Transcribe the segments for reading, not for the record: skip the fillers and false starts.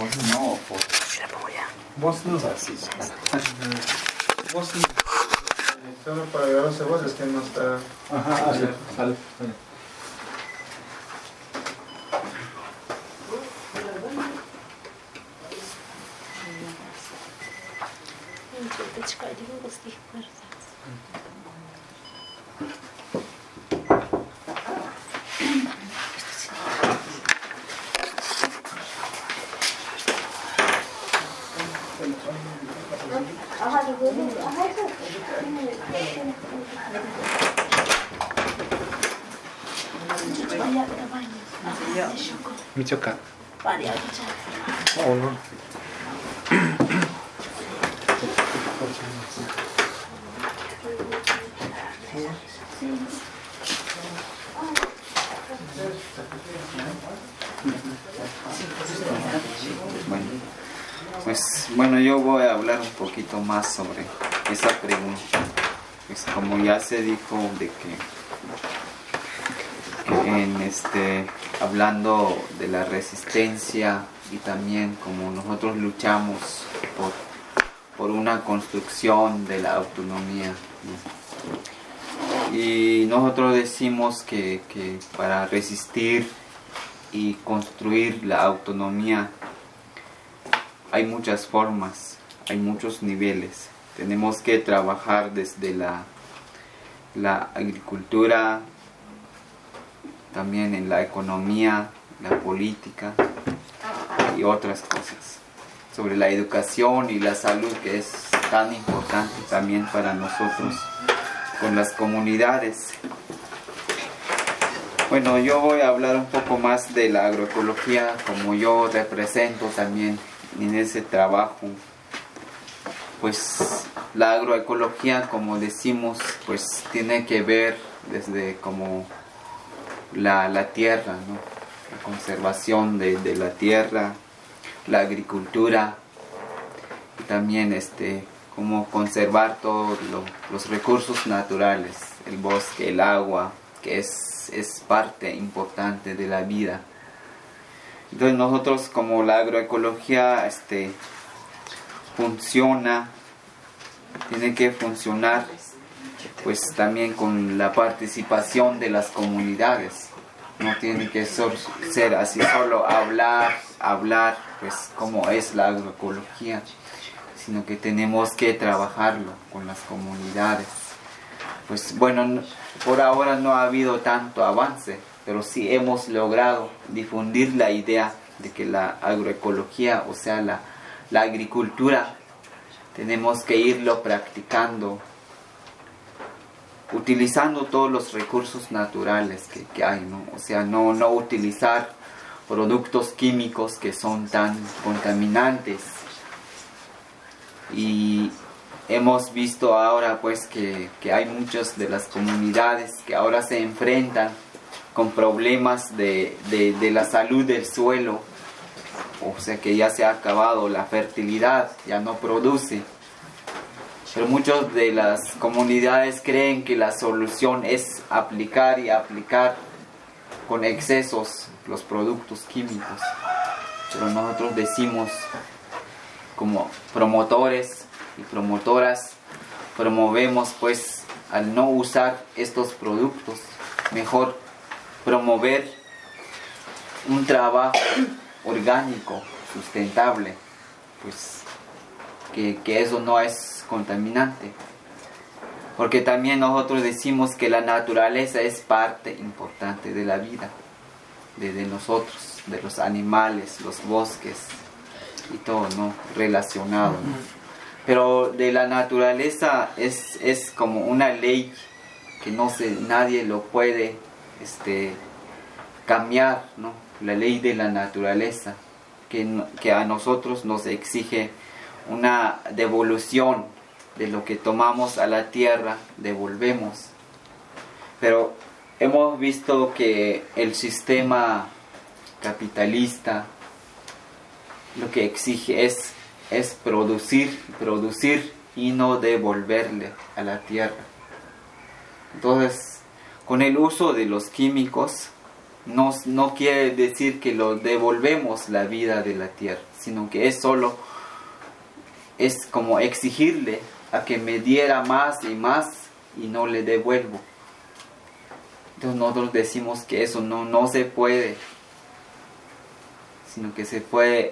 No, por... Sí, la pongo ya. Vos no así. Vos no. Solo para grabarse vos es que no está... Ajá, sale. Michoacán. Oh, no. Bueno, yo voy a hablar un poquito más sobre esa pregunta. Pues como ya se dijo de que hablando de la resistencia y también como nosotros luchamos por una construcción de la autonomía, ¿no? Y nosotros decimos que para resistir y construir la autonomía hay muchas formas, hay muchos niveles. Tenemos que trabajar desde la agricultura, también en la economía, la política y otras cosas. Sobre la educación y la salud, que es tan importante también para nosotros con las comunidades. Bueno, yo voy a hablar un poco más de la agroecología, como yo represento también en ese trabajo. Pues la agroecología, como decimos, pues tiene que ver desde como la tierra, ¿no? La conservación de la tierra, la agricultura, y también cómo conservar todos los recursos naturales, el bosque, el agua, que es parte importante de la vida. Entonces nosotros, como la agroecología funciona, tiene que funcionar pues también con la participación de las comunidades. No tiene que ser así solo hablar pues como es la agroecología, sino que tenemos que trabajarlo con las comunidades. Pues bueno, por ahora no ha habido tanto avance, pero sí hemos logrado difundir la idea de que la agroecología, o sea la agricultura, tenemos que irlo practicando, utilizando todos los recursos naturales que hay, ¿no? O sea, no utilizar productos químicos que son tan contaminantes. Y hemos visto ahora pues que hay muchas de las comunidades que ahora se enfrentan con problemas de la salud del suelo. O sea que ya se ha acabado la fertilidad, ya no produce. Pero muchas de las comunidades creen que la solución es aplicar con excesos los productos químicos. Pero nosotros decimos, como promotores y promotoras, promovemos pues al no usar estos productos, mejor promover un trabajo orgánico, sustentable, pues que eso no es contaminante. Porque también nosotros decimos que la naturaleza es parte importante de la vida, de nosotros, de los animales, los bosques y todo, ¿no? Relacionado, ¿no? Pero de la naturaleza es como una ley que nadie lo puede cambiar, ¿no? La ley de la naturaleza que a nosotros nos exige una devolución de lo que tomamos a la tierra, devolvemos. Pero hemos visto que el sistema capitalista lo que exige es producir y no devolverle a la tierra. Entonces, con el uso de los químicos, no quiere decir que lo devolvemos la vida de la tierra, sino que es como exigirle a que me diera más y no le devuelvo. Entonces nosotros decimos que eso no se puede, sino que se puede,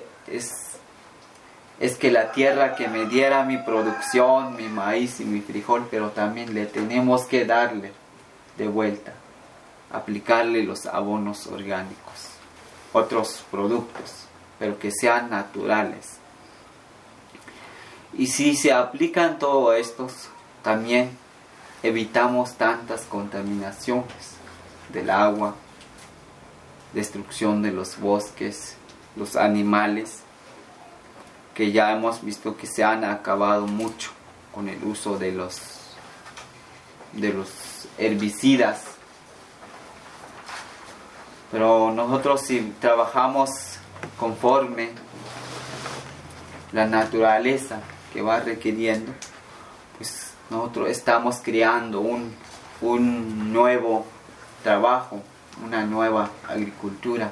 es que la tierra que me diera mi producción, mi maíz y mi frijol, pero también le tenemos que darle de vuelta, aplicarle los abonos orgánicos, otros productos, pero que sean naturales. Y si se aplican todos estos, también evitamos tantas contaminaciones del agua, destrucción de los bosques, los animales, que ya hemos visto que se han acabado mucho con el uso de los herbicidas. Pero nosotros, si trabajamos conforme la naturaleza que va requiriendo, pues nosotros estamos creando un nuevo trabajo, una nueva agricultura.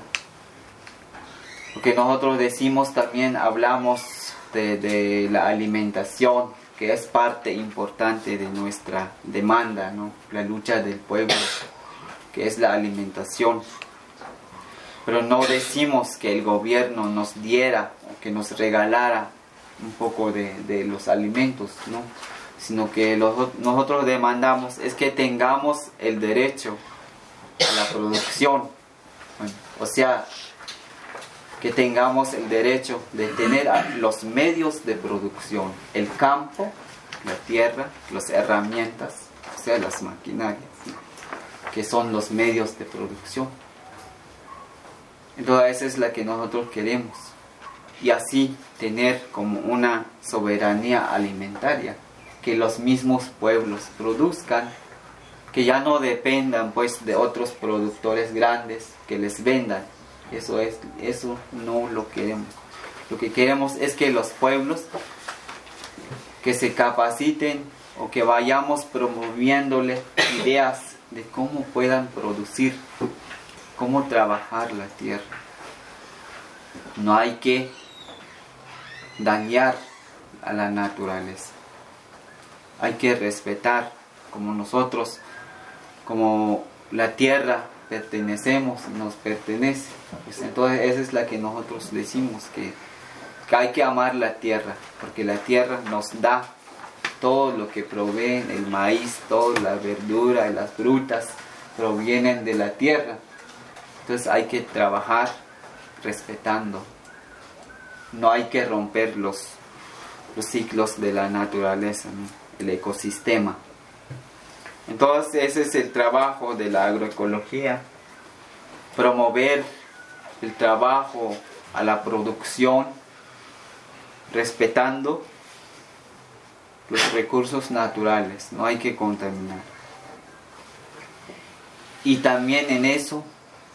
Porque nosotros decimos también, hablamos de la alimentación, que es parte importante de nuestra demanda, ¿no? La lucha del pueblo, que es la alimentación. Pero no decimos que el gobierno nos diera o que nos regalara un poco de los alimentos, ¿no? Sino que nosotros demandamos es que tengamos el derecho a la producción. Bueno, o sea, que tengamos el derecho de tener los medios de producción, el campo, la tierra, las herramientas, o sea, las maquinarias, ¿no? Que son los medios de producción. Entonces esa es la que nosotros queremos, y así tener como una soberanía alimentaria, que los mismos pueblos produzcan, que ya no dependan pues de otros productores grandes que les vendan. Eso no lo queremos. Lo que queremos es que los pueblos que se capaciten, o que vayamos promoviéndole ideas de cómo puedan producir, cómo trabajar la tierra. No hay que dañar a la naturaleza. Hay que respetar, como nosotros, como la tierra pertenecemos, nos pertenece. Pues entonces esa es la que nosotros decimos, que hay que amar la tierra, porque la tierra nos da todo lo que proveen, el maíz, toda la verdura y las frutas provienen de la tierra. Entonces hay que trabajar respetando. No hay que romper los ciclos de la naturaleza, ¿no? El ecosistema. Entonces ese es el trabajo de la agroecología, promover el trabajo a la producción, respetando los recursos naturales, no hay que contaminar. Y también en eso,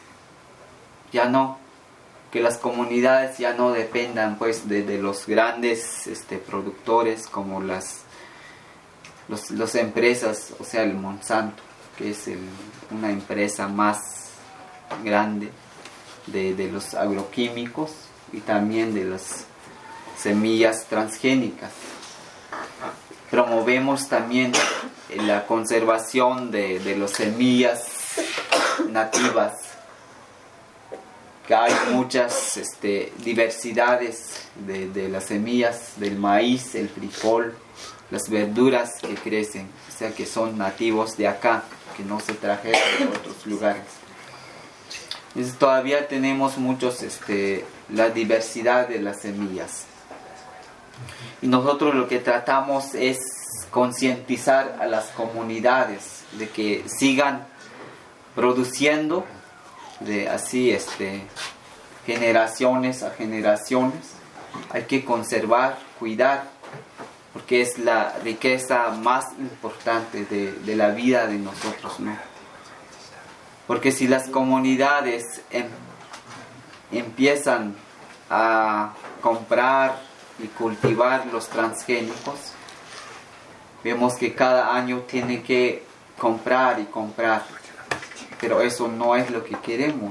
que las comunidades ya no dependan pues de los grandes productores, como las empresas, o sea el Monsanto, que es una empresa más grande de los agroquímicos y también de las semillas transgénicas. Promovemos también la conservación de las semillas nativas, que hay muchas diversidades de las semillas del maíz, el frijol, las verduras que crecen, o sea que son nativos de acá, que no se trajeron de otros lugares. Entonces todavía tenemos muchos la diversidad de las semillas, y nosotros lo que tratamos es concientizar a las comunidades de que sigan produciendo, de así generaciones a generaciones. Hay que conservar, cuidar, porque es la riqueza más importante de la vida de nosotros, ¿no? Porque si las comunidades empiezan a comprar y cultivar los transgénicos, vemos que cada año tiene que comprar y comprar. pero eso no es lo que queremos.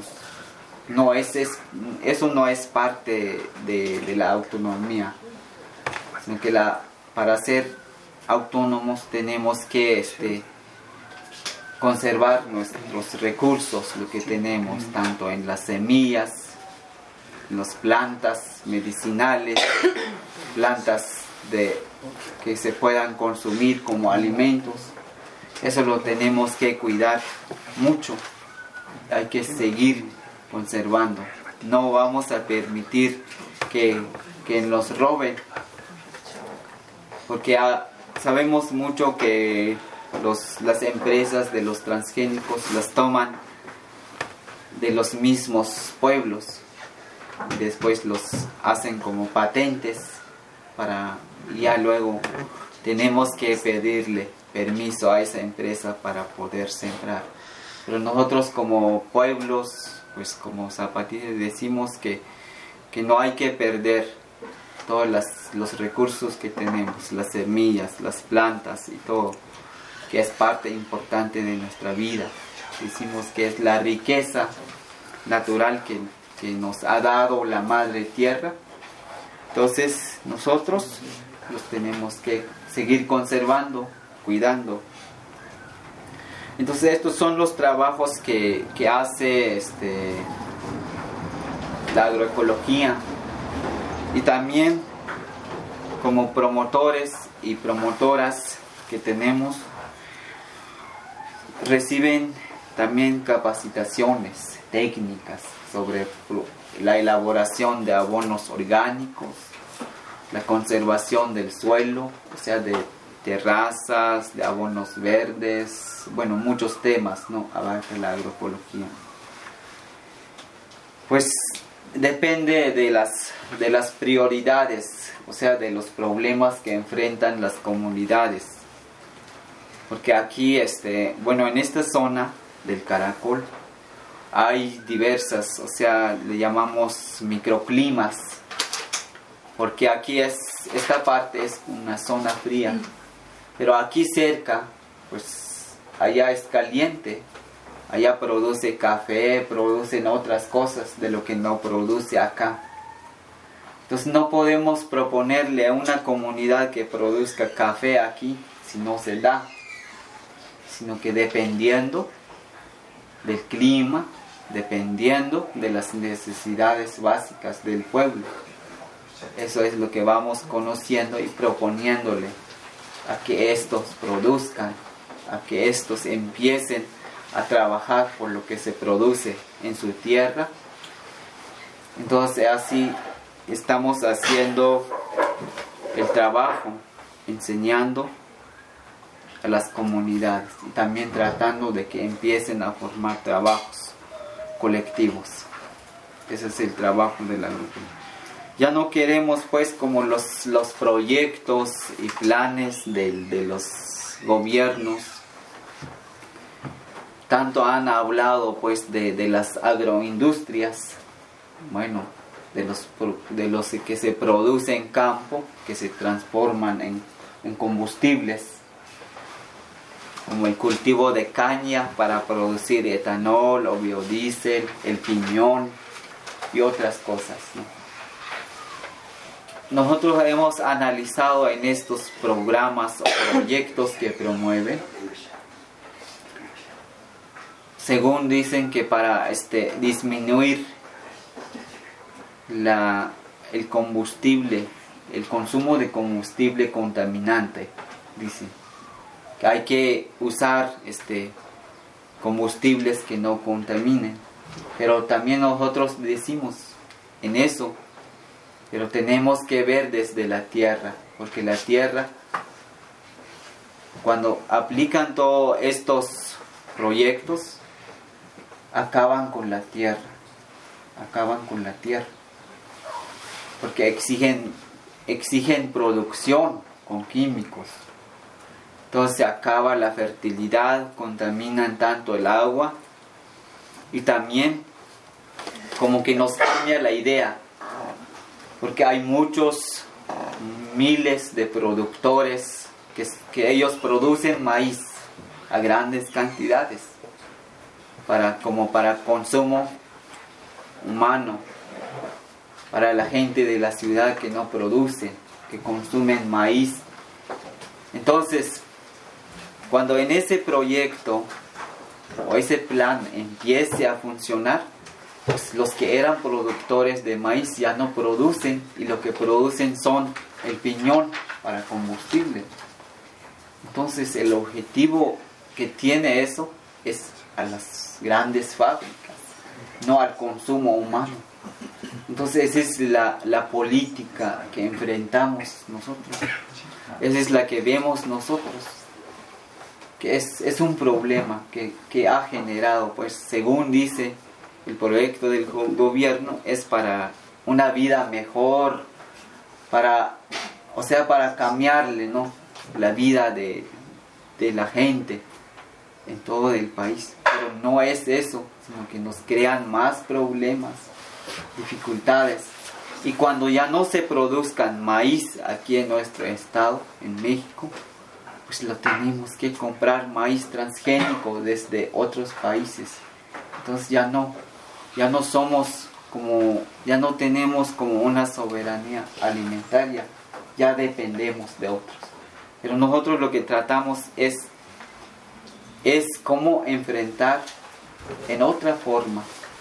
Eso no es parte de la autonomía, sino que para ser autónomos tenemos que conservar nuestros recursos, lo que tenemos, tanto en las semillas, en las plantas medicinales, plantas que se puedan consumir como alimentos. Eso lo tenemos que cuidar mucho, hay que seguir conservando. No vamos a permitir que nos roben, porque sabemos mucho que las empresas de los transgénicos las toman de los mismos pueblos y después los hacen como patentes y ya luego tenemos que pedirle permiso a esa empresa para poder sembrar. Pero nosotros como pueblos, pues como zapatistas, decimos que no hay que perder todos los recursos que tenemos, las semillas, las plantas y todo, que es parte importante de nuestra vida. Decimos que es la riqueza natural que nos ha dado la madre tierra. Entonces nosotros los tenemos que seguir conservando, cuidando. Entonces estos son los trabajos que hace la agroecología. Y también como promotores y promotoras que tenemos, reciben también capacitaciones técnicas sobre la elaboración de abonos orgánicos, la conservación del suelo, o sea, de terrazas, de abonos verdes, bueno, muchos temas, ¿no?, abarca la agroecología. Pues depende de las prioridades, o sea, de los problemas que enfrentan las comunidades. Porque aquí, en esta zona del Caracol hay diversas, o sea, le llamamos microclimas, porque aquí esta parte es una zona fría, pero aquí cerca, pues allá es caliente, allá produce café, producen otras cosas de lo que no produce acá. Entonces no podemos proponerle a una comunidad que produzca café aquí si no se da, sino que dependiendo del clima, dependiendo de las necesidades básicas del pueblo. Eso es lo que vamos conociendo y proponiéndole a que estos produzcan, a que estos empiecen a trabajar por lo que se produce en su tierra. Entonces así estamos haciendo el trabajo, enseñando a las comunidades y también tratando de que empiecen a formar trabajos colectivos. Ese es el trabajo de la agricultura. Ya no queremos pues como los proyectos y planes de los gobiernos. Tanto han hablado pues de las agroindustrias, bueno, de los que se producen en campo, que se transforman en combustibles, como el cultivo de caña para producir etanol o biodiesel, el piñón y otras cosas, ¿no? Nosotros hemos analizado en estos programas o proyectos que promueven, según dicen que para disminuir el combustible, el consumo de combustible contaminante, dicen que hay que usar combustibles que no contaminen. Pero también nosotros decimos en eso, pero tenemos que ver desde la tierra, porque la tierra, cuando aplican todos estos proyectos, acaban con la tierra, porque exigen producción con químicos. Entonces se acaba la fertilidad, contaminan tanto el agua y también como que nos cambia la idea, porque hay muchos miles de productores que ellos producen maíz a grandes cantidades, como para consumo humano, para la gente de la ciudad que no produce, que consumen maíz. Entonces, cuando en ese proyecto o ese plan empiece a funcionar, pues los que eran productores de maíz ya no producen, y lo que producen son el piñón para combustible. Entonces el objetivo que tiene eso es a las grandes fábricas, no al consumo humano. Entonces esa es la política que enfrentamos nosotros, esa es la que vemos nosotros, que es un problema que ha generado, pues según dice el proyecto del gobierno, es para una vida mejor, para cambiarle, ¿no?, la vida de la gente en todo el país. Pero no es eso, sino que nos crean más problemas, dificultades. Y cuando ya no se produzcan maíz aquí en nuestro estado, en México, pues lo tenemos que comprar maíz transgénico desde otros países. Entonces ya no tenemos como una soberanía alimentaria, ya dependemos de otros. Pero nosotros lo que tratamos es cómo enfrentar en otra forma.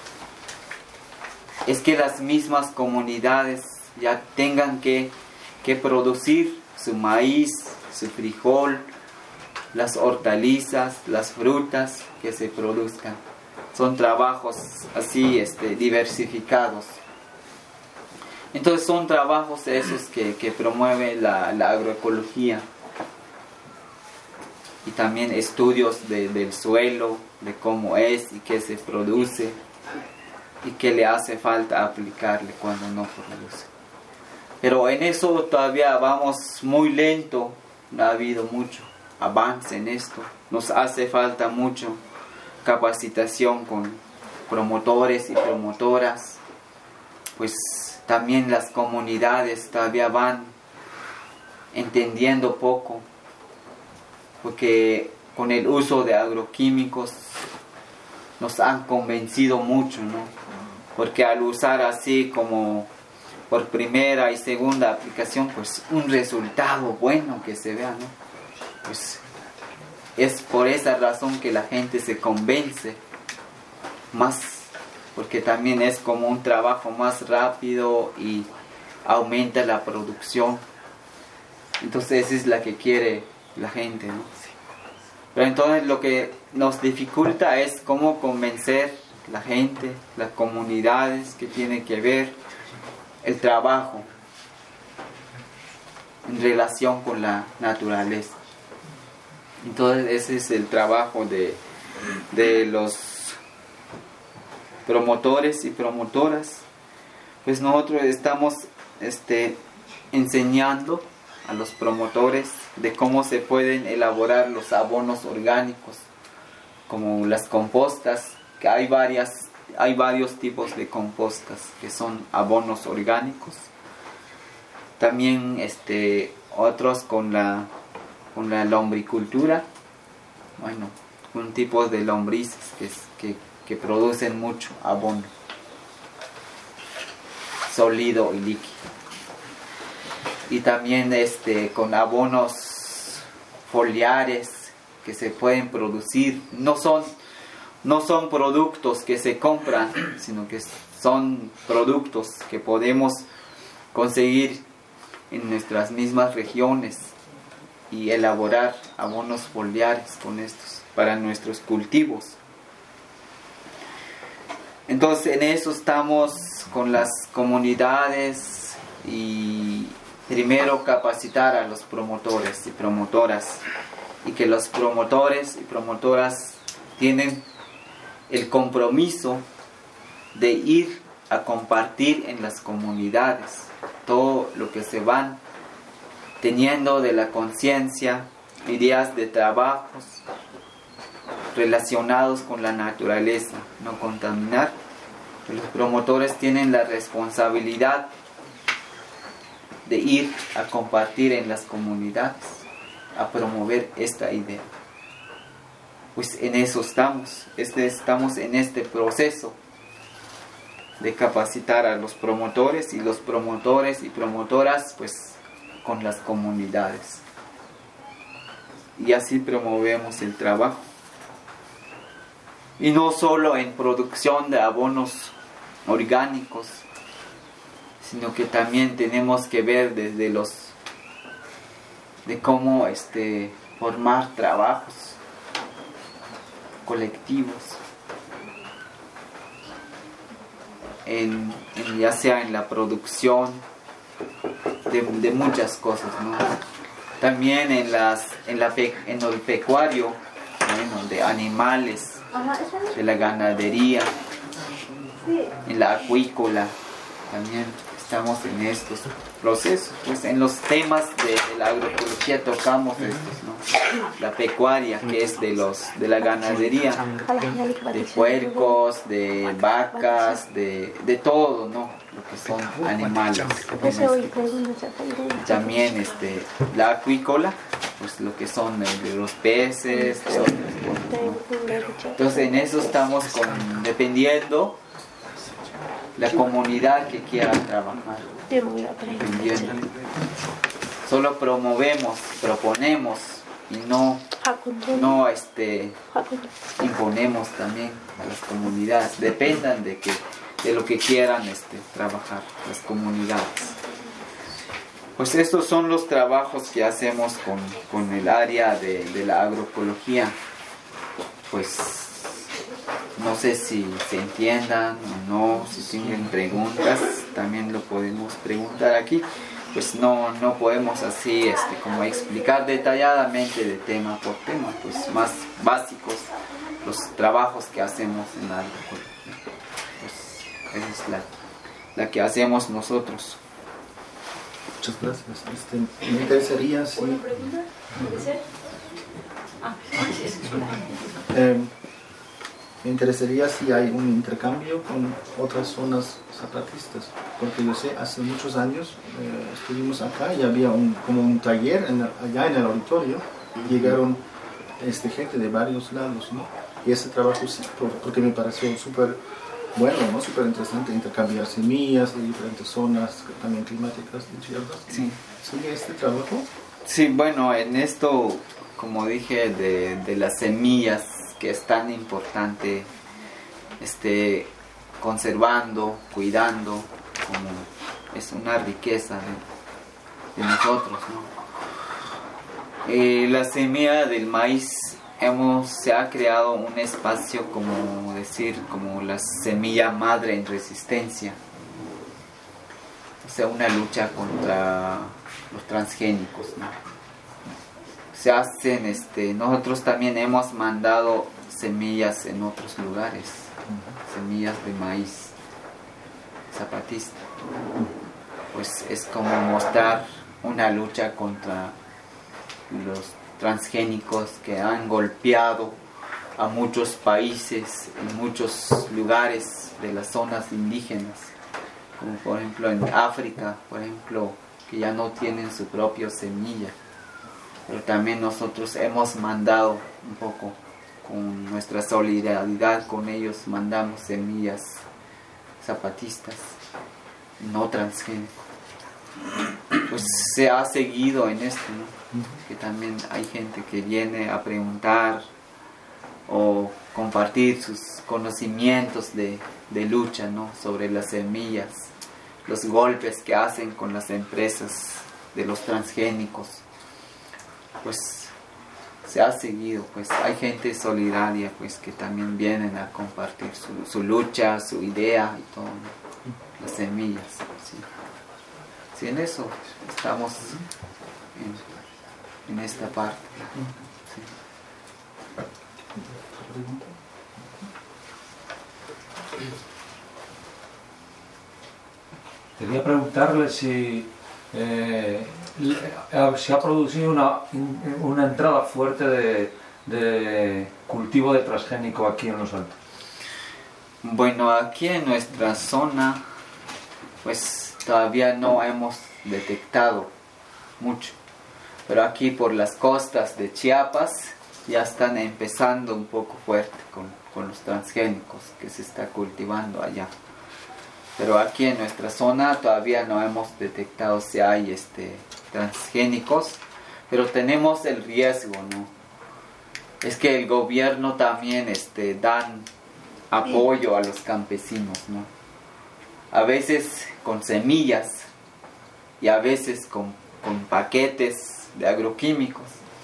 Es que las mismas comunidades ya tengan que producir su maíz, su frijol, las hortalizas, las frutas que se produzcan. Son trabajos así diversificados. Entonces son trabajos esos que promueve la agroecología. Y también estudios del suelo, de cómo es y qué se produce y qué le hace falta aplicarle cuando no produce. Pero en eso todavía vamos muy lento, no ha habido mucho avance en esto. Nos hace falta mucho capacitación con promotores y promotoras, pues también las comunidades todavía van entendiendo poco, porque con el uso de agroquímicos nos han convencido mucho, ¿no? Porque al usar así como por primera y segunda aplicación, pues un resultado bueno que se vea, ¿no? Pues es por esa razón que la gente se convence más, porque también es como un trabajo más rápido y aumenta la producción. Entonces esa es la que quiere la gente, ¿no? Pero entonces lo que nos dificulta es cómo convencer la gente, las comunidades, que tiene que ver el trabajo en relación con la naturaleza. Entonces ese es el trabajo de los promotores y promotoras. Pues nosotros estamos enseñando a los promotores de cómo se pueden elaborar los abonos orgánicos, como las compostas, que hay varios tipos de compostas que son abonos orgánicos. También otros con la lombricultura, bueno, un tipo de lombrices que producen mucho abono sólido y líquido. Y también con abonos foliares que se pueden producir, no son productos que se compran, sino que son productos que podemos conseguir en nuestras mismas regiones y elaborar abonos foliares con estos para nuestros cultivos. Entonces en eso estamos con las comunidades, y primero capacitar a los promotores y promotoras, y que los promotores y promotoras tienen el compromiso de ir a compartir en las comunidades todo lo que se van teniendo de la conciencia, ideas de trabajos relacionados con la naturaleza, no contaminar. Los promotores tienen la responsabilidad de ir a compartir en las comunidades, a promover esta idea. pues en eso estamos. Estamos en este proceso de capacitar a los promotores y promotoras pues con las comunidades. Y así promovemos el trabajo. Y no solo en producción de abonos orgánicos, sino que también tenemos que ver desde de cómo formar trabajos colectivos, ya sea en la producción de muchas cosas, ¿no? También en el pecuario, bueno, de animales, de la ganadería, en la acuícola, también estamos en estos procesos. Pues en los temas de la agroecología tocamos estos, ¿no? La pecuaria, que es de la ganadería, de puercos, de vacas, de todo, ¿no? Lo que son animales. También la acuícola, pues lo que son de los peces, de otras cosas, ¿no? Entonces en eso estamos dependiendo la comunidad que quiera trabajar. Dependiendo. Solo promovemos, proponemos y no imponemos también a las comunidades. Dependan de lo que quieran trabajar las comunidades. Pues estos son los trabajos que hacemos con el área de la agroecología. Pues no sé si se entiendan o no, si tienen preguntas, también lo podemos preguntar aquí. Pues no podemos así como explicar detalladamente de tema por tema, pues más básicos los trabajos que hacemos en la agroecología. Pues esa es la que hacemos nosotros. Muchas gracias. Me interesaría si... ¿Una pregunta? ¿Puede ser? Me interesaría si hay un intercambio con otras zonas zapatistas, porque yo sé, hace muchos años estuvimos acá y había como un taller allá en el auditorio, y llegaron gente de varios lados, ¿no? Y ese trabajo sí, porque me pareció súper bueno, ¿no? Súper interesante intercambiar semillas de diferentes zonas, también climáticas de Chiapas. Sí. ¿Sigue este trabajo? Sí, bueno, en esto, como dije, de las semillas, que es tan importante conservando, cuidando, como es una riqueza de nosotros, ¿no? La semilla del maíz, se ha creado un espacio, como la semilla madre en resistencia, o sea, una lucha contra los transgénicos, ¿no? Se hacen, nosotros también hemos mandado semillas en otros lugares, semillas de maíz zapatista. Pues es como mostrar una lucha contra los transgénicos que han golpeado a muchos países, en muchos lugares de las zonas indígenas, como por ejemplo en África, por ejemplo, que ya no tienen su propia semilla. Pero también nosotros hemos mandado un poco, con nuestra solidaridad con ellos, mandamos semillas zapatistas, no transgénicos. Pues se ha seguido en esto, ¿no? Que también hay gente que viene a preguntar o compartir sus conocimientos de lucha, ¿no? Sobre las semillas, los golpes que hacen con las empresas de los transgénicos. Pues se ha seguido, pues hay gente solidaria, pues que también vienen a compartir su lucha, su idea y todo, ¿no? Las semillas, sí. Sí, en eso estamos en esta parte. Sí. Quería preguntarle si se ha producido una entrada fuerte de cultivo de transgénico aquí en Los Altos. Bueno, aquí en nuestra zona, pues todavía no hemos detectado mucho, pero aquí por las costas de Chiapas ya están empezando un poco fuerte con los transgénicos que se está cultivando allá. Pero aquí en nuestra zona todavía no hemos detectado si hay transgénicos, pero tenemos el riesgo, ¿no? Es que el gobierno también dan apoyo a los campesinos, ¿no? A veces con semillas y a veces con paquetes de agroquímicos.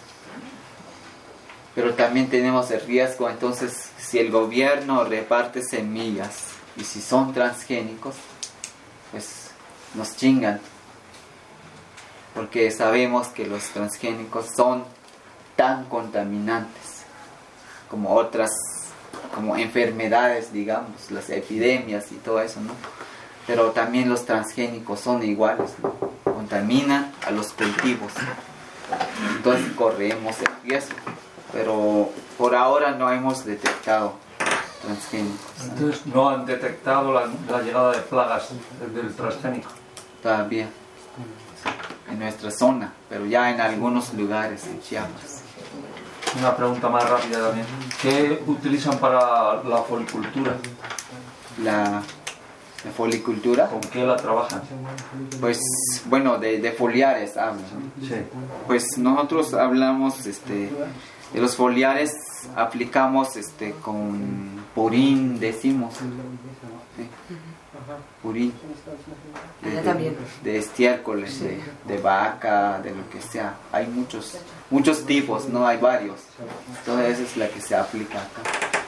Pero también tenemos el riesgo, entonces, si el gobierno reparte semillas y si son transgénicos, pues nos chingan. Porque sabemos que los transgénicos son tan contaminantes como otras, como enfermedades, digamos, las epidemias y todo eso, ¿no? Pero también los transgénicos son iguales, ¿no? Contaminan a los cultivos. Entonces corremos el riesgo. Pero por ahora no hemos detectado transgénicos. Entonces no han detectado la llegada de plagas del transgénico. Todavía en nuestra zona, pero ya en algunos lugares en Chiapas. Una pregunta más rápida también. ¿Qué utilizan para la folicultura? La folicultura, ¿Con qué la trabajan? pues bueno, de foliares hablan, ¿no? Sí. Pues nosotros hablamos de los foliares, aplicamos con purín, decimos, ¿sí? Purín de estiércoles, de vaca, de lo que sea. Hay muchos tipos, no hay varios. Entonces esa es la que se aplica acá.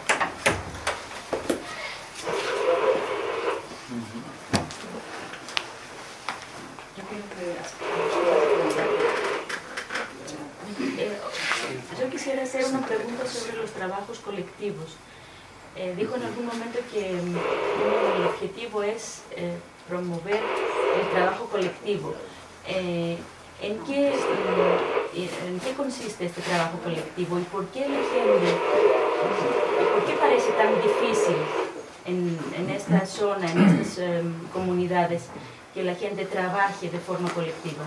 Yo quisiera hacer una pregunta sobre los trabajos colectivos. Dijo en algún momento que el objetivo es promover el trabajo colectivo. ¿En qué consiste este trabajo colectivo y por qué la gente, por qué parece tan difícil en esta zona, en estas comunidades, que la gente trabaje de forma colectiva?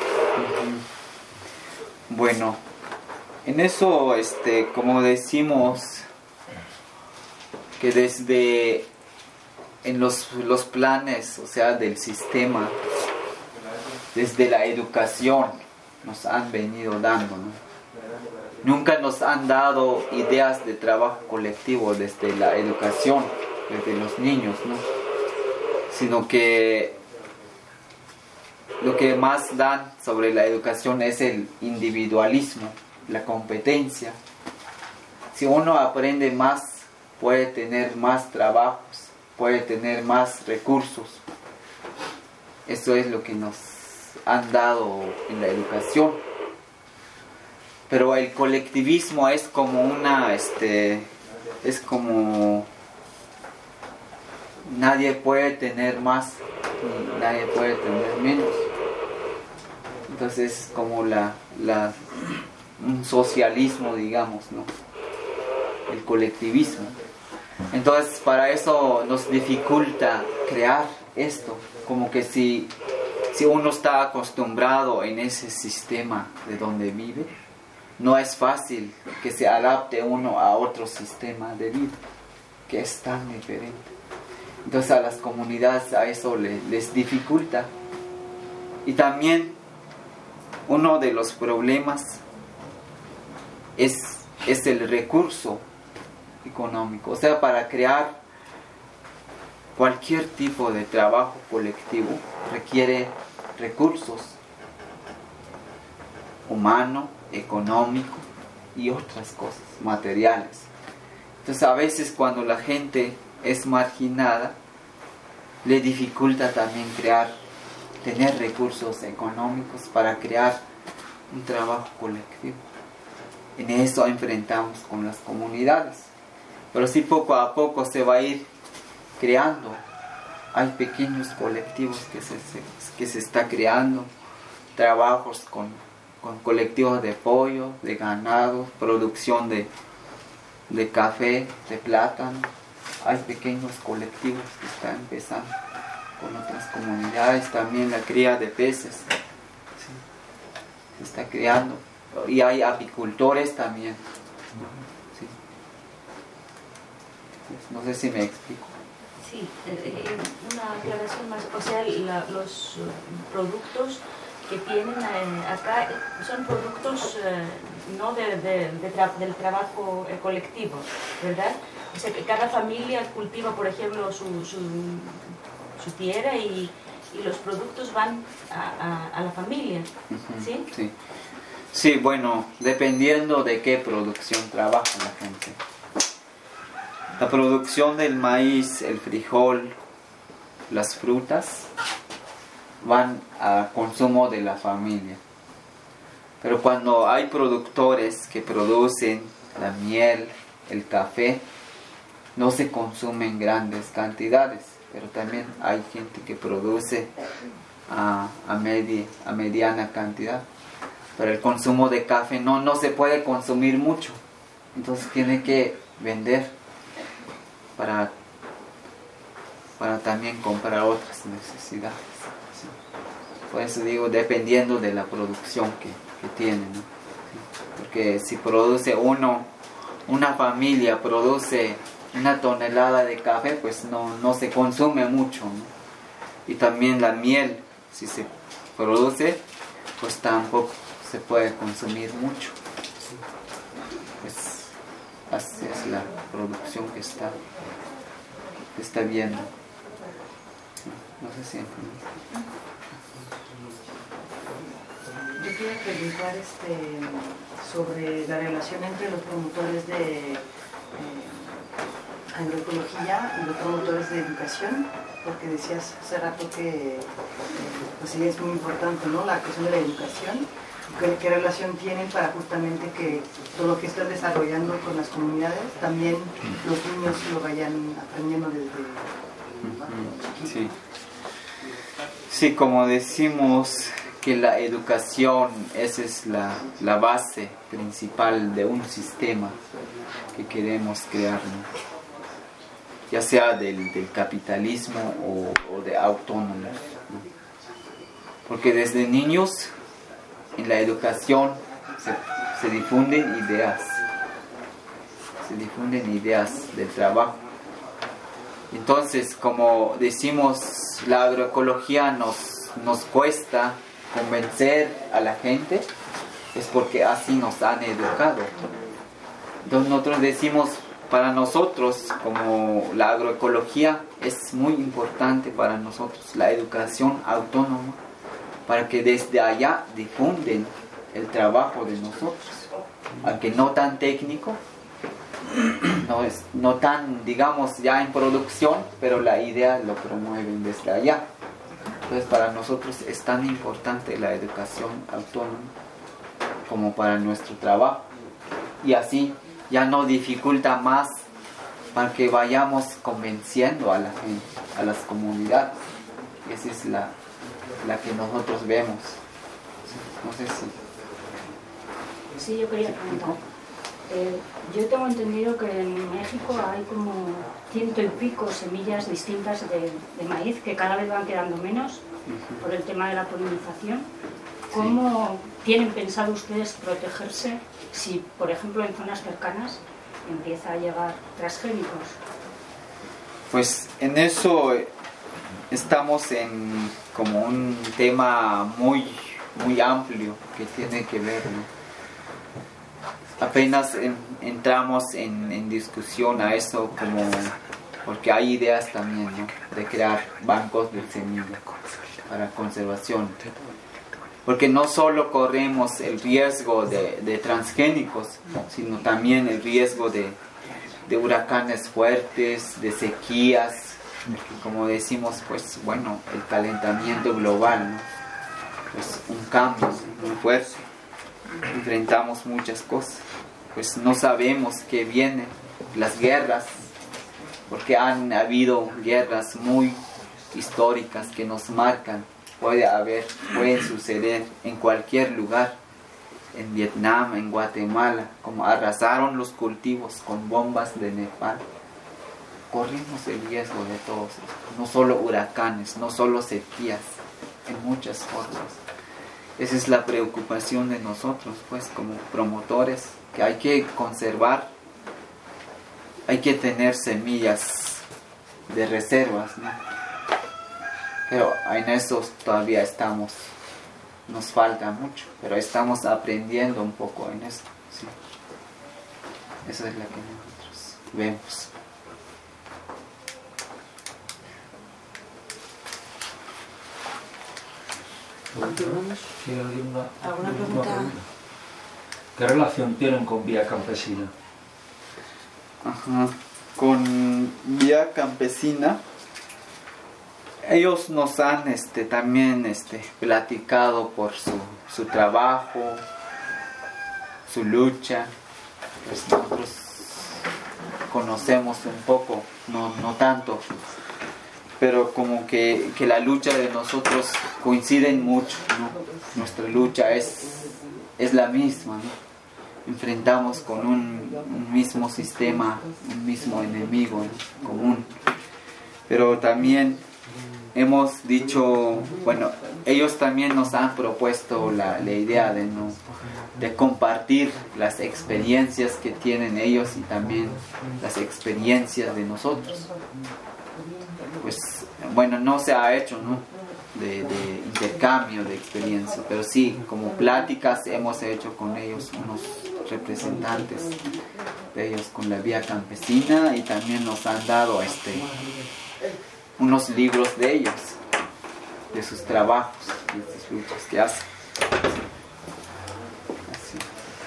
Bueno, en eso, como decimos, que desde en los planes, o sea, del sistema, desde la educación, nos han venido dando, ¿no? Nunca nos han dado ideas de trabajo colectivo desde la educación, desde los niños, ¿no? Sino que lo que más dan sobre la educación es el individualismo, la competencia. Si uno aprende más, puede tener más trabajos, puede tener más recursos. Eso es lo que nos han dado en la educación. Pero el colectivismo es como es como nadie puede tener más y nadie puede tener menos. Entonces es como un socialismo, digamos, ¿no? El colectivismo. Entonces para eso nos dificulta crear esto, como que si uno está acostumbrado en ese sistema de donde vive, no es fácil que se adapte uno a otro sistema de vida, que es tan diferente. Entonces a las comunidades a eso les dificulta. Y también uno de los problemas es el recurso económico. O sea, para crear cualquier tipo de trabajo colectivo requiere recursos humano, económico y otras cosas, materiales. Entonces a veces cuando la gente es marginada, le dificulta también tener recursos económicos para crear un trabajo colectivo. En eso enfrentamos con las comunidades. Pero sí, poco a poco se va a ir creando. Hay pequeños colectivos que se está creando, trabajos con colectivos de pollo, de ganado, producción de café, de plátano. Hay pequeños colectivos que están empezando con otras comunidades, también la cría de peces, ¿sí? Se está creando. Y hay apicultores también, Sí. No sé si me explico. Sí, una aclaración más. O sea, los productos que tienen acá son productos no del trabajo colectivo, ¿verdad? O sea, que cada familia cultiva, por ejemplo, su tierra y los productos van a la familia, ¿sí? Sí. Sí, bueno, dependiendo de qué producción trabaja la gente. La producción del maíz, el frijol, las frutas van a consumo de la familia. Pero cuando hay productores que producen la miel, el café, no se consumen grandes cantidades, pero también hay gente que produce a mediana cantidad. Pero el consumo de café no se puede consumir mucho, entonces tiene que vender para también comprar otras necesidades. ¿Sí? Por eso digo, dependiendo de la producción que tiene, ¿no? ¿Sí? Porque si produce una familia produce 1 tonelada de café, pues no se consume mucho, ¿no? Y también la miel, si se produce, pues tampoco se puede consumir mucho. Pues así es la producción que está viendo. No sé si yo quería preguntar sobre la relación entre los promotores de agroecología y los promotores de educación, porque decías hace rato que pues sí es muy importante, ¿no?, la cuestión de la educación. ¿Qué relación tienen para justamente que todo lo que están desarrollando con las comunidades también los niños lo vayan aprendiendo desde sí. Sí, como decimos que la educación, esa es la base principal de un sistema que queremos crear, ¿no? Ya sea del capitalismo o de autónomos, ¿no? Porque desde niños en la educación se difunden ideas del trabajo. Entonces, como decimos, la agroecología nos cuesta convencer a la gente, es porque así nos han educado. Entonces nosotros decimos, para nosotros, como la agroecología es muy importante para nosotros, la educación autónoma, para que desde allá difunden el trabajo de nosotros, aunque no tan técnico, no tan, digamos, ya en producción, pero la idea lo promueven desde allá. Entonces para nosotros es tan importante la educación autónoma como para nuestro trabajo, y así ya no dificulta más para que vayamos convenciendo a la gente, a las comunidades. Esa es la que nosotros vemos. No sé si... Sí, yo quería preguntar. Yo tengo entendido que en México hay como 100 y pico semillas distintas de maíz que cada vez van quedando menos por el tema de la polinización. ¿Cómo tienen pensado ustedes protegerse si, por ejemplo, en zonas cercanas empieza a llegar transgénicos? Pues en eso estamos en como un tema muy amplio que tiene que ver, ¿no? Apenas entramos en discusión a eso, porque hay ideas también, ¿no?, de crear bancos de semillas para conservación, porque no solo corremos el riesgo de transgénicos, sino también el riesgo de huracanes fuertes, de sequías, como decimos, pues bueno, el calentamiento global, ¿no?, pues un cambio muy fuerte. Enfrentamos muchas cosas, pues no sabemos qué viene, las guerras, porque han habido guerras muy históricas que nos marcan. Puede suceder en cualquier lugar, en Vietnam, en Guatemala, como arrasaron los cultivos con bombas de Nepal. Corrimos el riesgo de todo esto, no solo huracanes, no solo sequías, en muchas formas. esa es la preocupación de nosotros, pues como promotores, que hay que conservar, hay que tener semillas de reservas, ¿no? Pero en eso todavía estamos, nos falta mucho, pero estamos aprendiendo un poco en esto, ¿sí? Eso es lo que nosotros vemos. ¿Tiene ¿Alguna pregunta? ¿Qué relación tienen con Vía Campesina? Ajá. Con Vía Campesina, ellos nos han también platicado por su trabajo, su lucha. Pues nosotros conocemos un poco, no tanto, pero como que la lucha de nosotros coincide mucho, ¿no? Nuestra lucha es la misma, ¿no? Enfrentamos con un mismo sistema, un mismo enemigo, ¿no? Común. Pero también hemos dicho, bueno, ellos también nos han propuesto la idea de compartir las experiencias que tienen ellos y también las experiencias de nosotros. Pues bueno, no se ha hecho, ¿no? de intercambio de experiencia, pero sí, como pláticas hemos hecho con ellos, unos representantes de ellos con la Vía Campesina, y también nos han dado unos libros de ellos, de sus trabajos, de sus luchas que hacen. Así.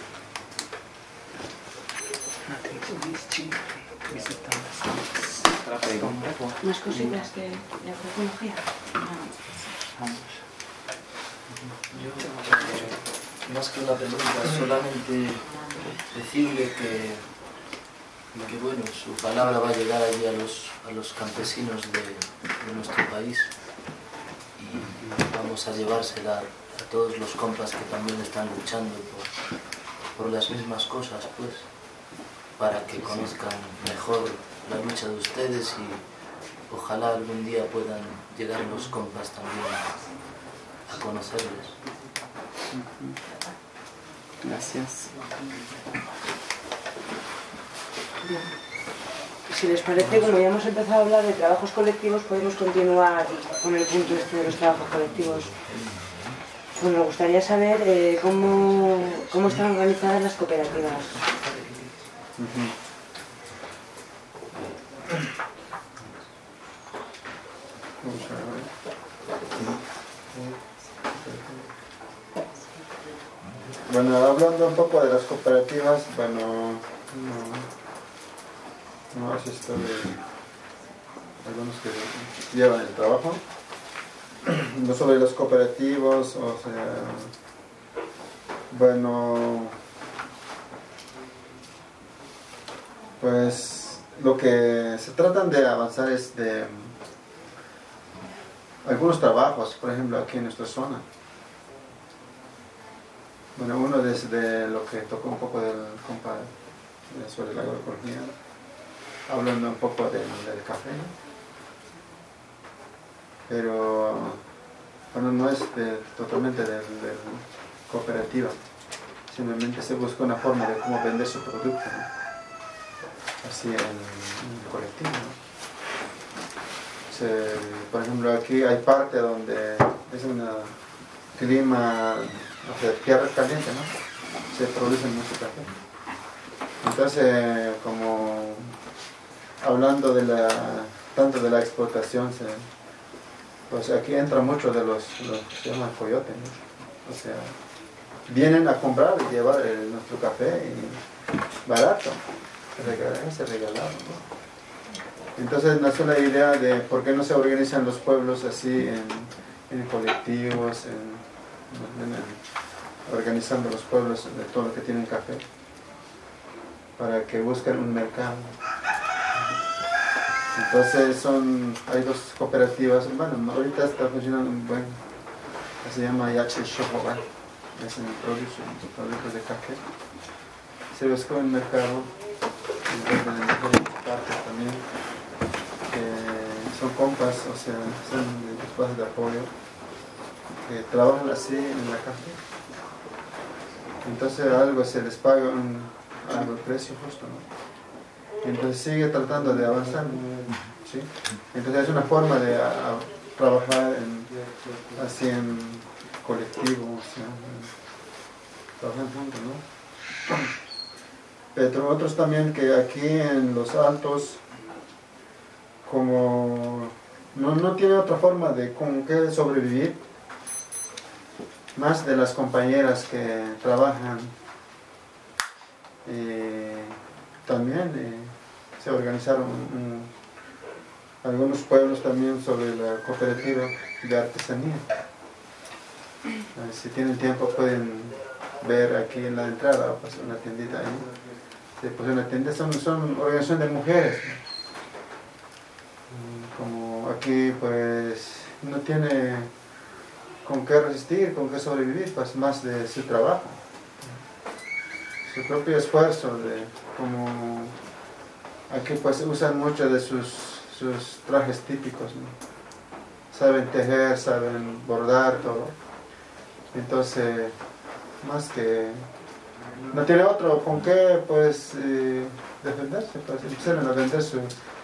Otra pregunta. Unas cositas de antropología. Yo, más que una pregunta, solamente decirle que bueno, su palabra va a llegar allí a los campesinos de nuestro país, y vamos a llevársela a todos los compas que también están luchando por las mismas cosas, pues, para que conozcan mejor la lucha de ustedes, y ojalá algún día puedan llegar los compas también a conocerles. Gracias. Si les parece, como ya hemos empezado a hablar de trabajos colectivos, podemos continuar con el punto de los trabajos colectivos. Bueno, me gustaría saber cómo están organizadas las cooperativas. Bueno, hablando un poco de las cooperativas, bueno, no es esto de algunos que llevan el trabajo, no sobre los cooperativos, o sea, bueno, pues lo que se tratan de avanzar es de algunos trabajos, por ejemplo, aquí en nuestra zona. Bueno, uno desde lo que tocó un poco del compa sobre la agroecología, hablando un poco del café, pero bueno, no es totalmente del cooperativa, simplemente se busca una forma de cómo vender su producto, ¿no? Así en el colectivo, ¿no? Por ejemplo, aquí hay parte donde es un clima, o sea, tierra caliente, ¿no? Se produce mucho café. Entonces, como hablando tanto de la exportación, pues aquí entra mucho de los que se llaman coyotes, ¿no? O sea, vienen a comprar y llevar nuestro café y barato, se regalaron, ¿no? Entonces nació la idea de por qué no se organizan los pueblos así en colectivos, organizando los pueblos de todo lo que tienen café, para que busquen un mercado. Entonces hay dos cooperativas, bueno, ahorita está funcionando un buen, se llama Yache Shohoba, es en productos de café. Se buscó un mercado, en diferentes partes también, que son compas, o sea, son espacios de apoyo, que trabajan así en la café. Entonces algo se les paga algo el precio justo, ¿no? Entonces sigue tratando de avanzar, ¿sí? Entonces es una forma de trabajar así en colectivo, o sea, trabajar juntos, ¿no? Pero otros también que aquí en los Altos, como no tiene otra forma de con qué sobrevivir, más de las compañeras que trabajan, también se organizaron algunos pueblos también sobre la cooperativa de artesanía. Si tienen tiempo pueden ver aquí en la entrada, pues una tiendita ahí. Pues una tienda son organizaciones de mujeres. Como aquí pues no tiene con qué resistir, con qué sobrevivir, pues más de su trabajo, su propio esfuerzo, como aquí pues usan mucho de sus trajes típicos, ¿no? Saben tejer, saben bordar, todo. Entonces, más que no tiene otro con qué pues defenderse, pues empezaron a vender su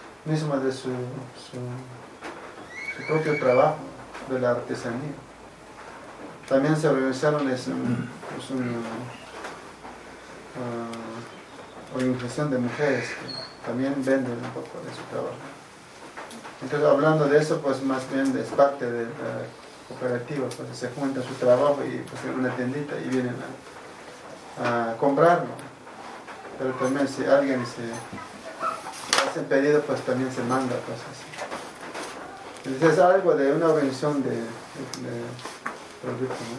propio trabajo de la artesanía. También se organizaron una organización de mujeres que también venden un poco de su trabajo. Entonces, hablando de eso, pues más bien es parte de la cooperativa, pues se junta su trabajo y pues en una tiendita y vienen a comprarlo. Pero también si alguien se hace pedido, pues también se manda cosas. Entonces es algo de una organización de producto, ¿no?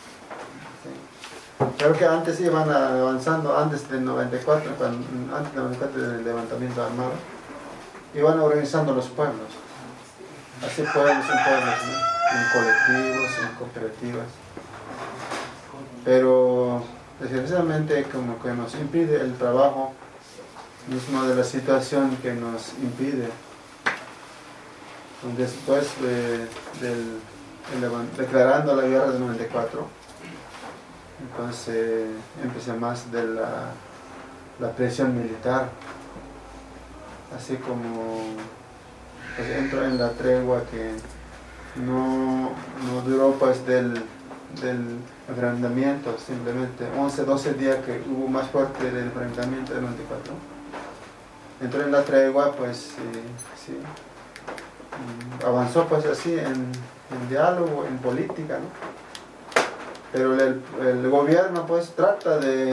Sí. Creo que antes iban avanzando, antes del 94, antes del 94 del levantamiento armado, iban organizando los pueblos. Así pueblos en pueblos, ¿no? En colectivos, en cooperativas. Pero desgraciadamente como que nos impide el trabajo mismo de la situación que nos impide. Después declarando la guerra del 94, entonces empecé más de la presión militar, así como pues entro en la tregua que no duró pues del enfrentamiento, simplemente 11-12 días que hubo más fuerte el enfrentamiento del 94. Entró en la tregua, pues sí, avanzó pues así en diálogo, en política, ¿no? Pero el gobierno pues trata de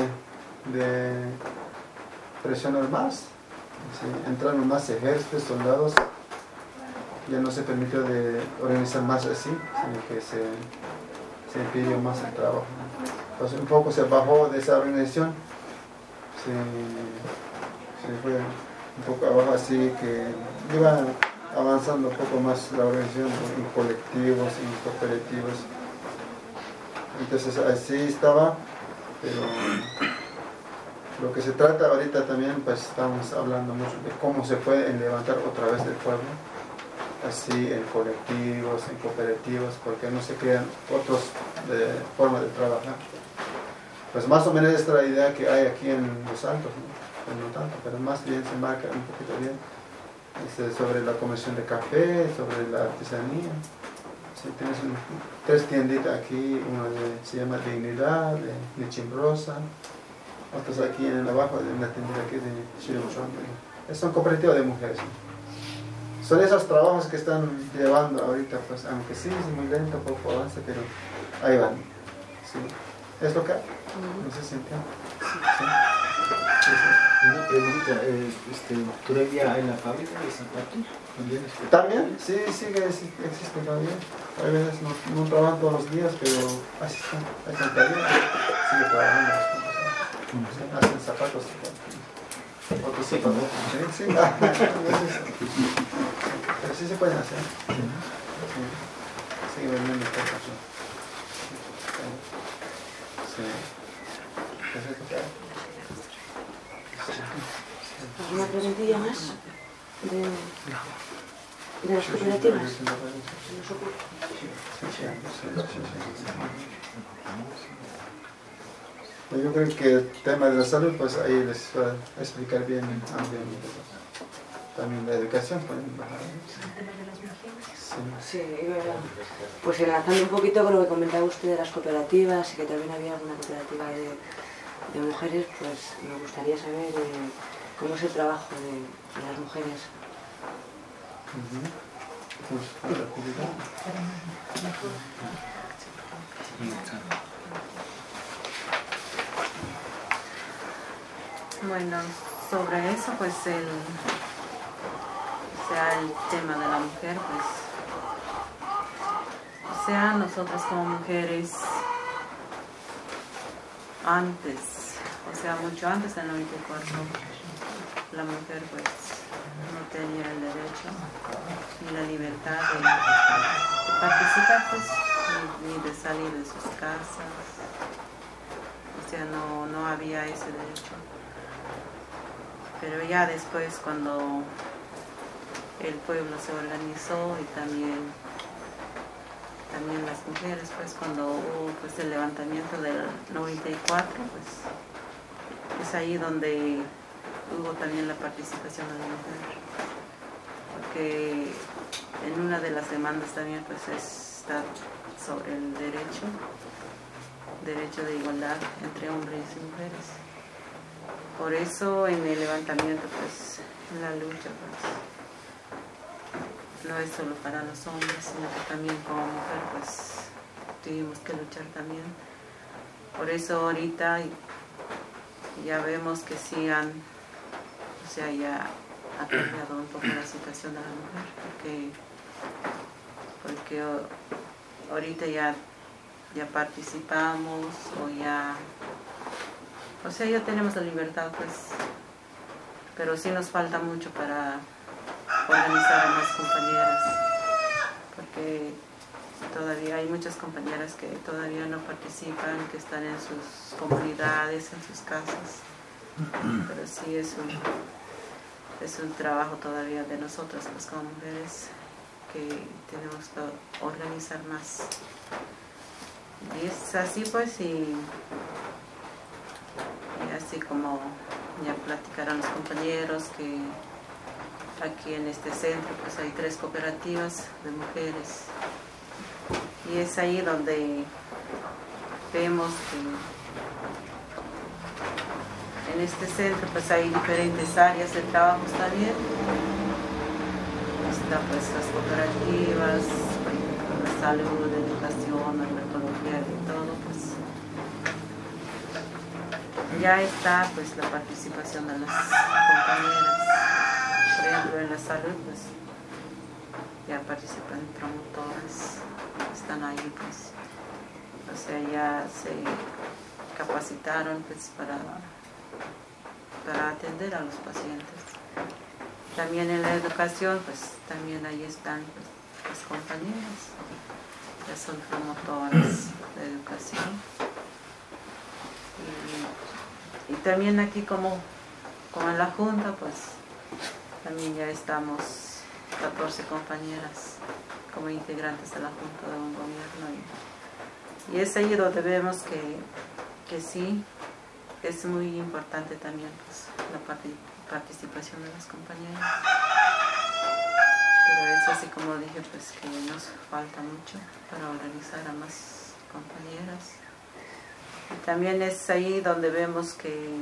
presionar más, ¿sí? Entraron más ejércitos, soldados, ya no se permitió de organizar más así, sino que se impidió más el trabajo, ¿no? Entonces un poco se bajó de esa organización, se fue un poco abajo, así que iba avanzando un poco más la organización en colectivos, en cooperativas. Entonces así estaba, pero lo que se trata ahorita también, pues estamos hablando mucho de cómo se puede levantar otra vez del pueblo, así en colectivos, en cooperativas, porque no se crean otras formas de trabajar. Pues más o menos esta es la idea que hay aquí en Los Altos, ¿no? Pues no tanto, pero más bien se marca un poquito bien sobre la comercial de café, sobre la artesanía. Sí, tienes 3 tienditas aquí, una se llama Dignidad, de Chimbrosa, otras aquí en abajo, de una tiendita aquí de Chirimuchón. Son cooperativas de mujeres, ¿no? Son esos trabajos que están llevando ahorita, pues aunque sí es muy lento, poco avance, pero ahí van. Sí. Es lo que hay, no sé si entiendo. Sí. Una pregunta, ¿todavía hay la fábrica de zapatos? ¿También? Sí, existe todavía. A veces no trabajan todos los días, pero así están. Hay todavía, sigue trabajando. Hacen zapatos. Otros zapatos. Sí. Pero sí se pueden hacer. Sí. Sigue vendiendo cosas. Sí. Eso es lo que hay. ¿Una preguntilla más? de las cooperativas? Pues yo creo que el tema de la salud, pues ahí les va a explicar bien también la educación. Sí, pues enlazando un poquito con lo que comentaba usted de las cooperativas y que también había alguna cooperativa de mujeres, pues me gustaría saber cómo es el trabajo de las mujeres. Bueno, sobre eso, pues el tema de la mujer, pues, o sea, nosotros como mujeres, antes, o sea, mucho antes del 94, la mujer, pues, no tenía el derecho ni la libertad de participar, pues, ni de salir de sus casas, o sea, no había ese derecho. Pero ya después, cuando el pueblo se organizó y también las mujeres, pues cuando hubo pues, el levantamiento del 94, pues es ahí donde hubo también la participación de la mujer. Porque en una de las demandas también pues está sobre el derecho de igualdad entre hombres y mujeres. Por eso en el levantamiento, pues, en la lucha, pues, no es solo para los hombres, sino que también como mujer, pues, tuvimos que luchar también. Por eso ahorita ya vemos que sí ya ha cambiado un poco la situación de la mujer, porque ahorita ya participamos o sea, ya tenemos la libertad, pues, pero sí nos falta mucho para organizar a más compañeras, porque todavía hay muchas compañeras que todavía no participan, que están en sus comunidades, en sus casas, pero sí es un trabajo todavía de nosotras, pues, como mujeres, que tenemos que organizar más. Y es así, pues, y así como ya platicaron los compañeros que aquí en este centro pues hay 3 cooperativas de mujeres y es ahí donde vemos que en este centro pues hay diferentes áreas de trabajo también. Está pues las cooperativas, por ejemplo, la salud, la educación, la agroecología y todo, pues ya está pues la participación de las compañeras. Por ejemplo, en la salud pues ya participan promotoras, están ahí pues, o sea, ya se capacitaron pues para atender a los pacientes. También en la educación pues también ahí están pues, las compañeras, ya son promotoras de educación. Y también aquí como en la Junta, pues también ya estamos 14 compañeras como integrantes de la Junta de un Gobierno. Y es ahí donde vemos que sí, es muy importante también pues, la participación de las compañeras. Pero es así como dije, pues que nos falta mucho para organizar a más compañeras. Y también es ahí donde vemos que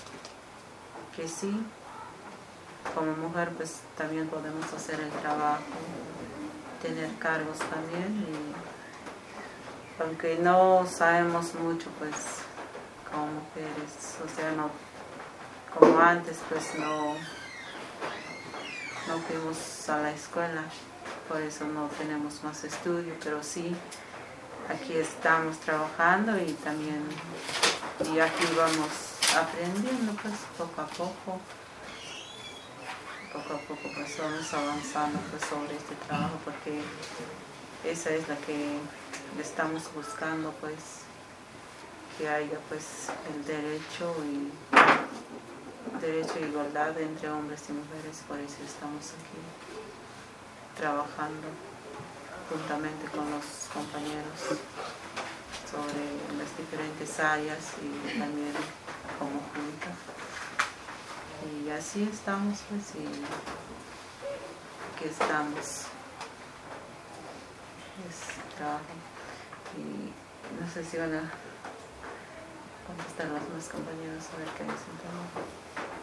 sí, como mujer pues también podemos hacer el trabajo, tener cargos también, y aunque no sabemos mucho pues como mujeres, o sea, no como antes pues no fuimos a la escuela, por eso no tenemos más estudio, pero sí aquí estamos trabajando y también y aquí vamos aprendiendo pues poco a poco pues vamos avanzando pues sobre este trabajo, porque esa es la que estamos buscando, pues que haya pues el derecho e igualdad entre hombres y mujeres, por eso estamos aquí trabajando juntamente con los compañeros sobre las diferentes áreas y también como junta. Y así estamos, pues, y aquí estamos. Es trabajo. Y no sé si van a contestar los más compañeros a ver qué dicen también.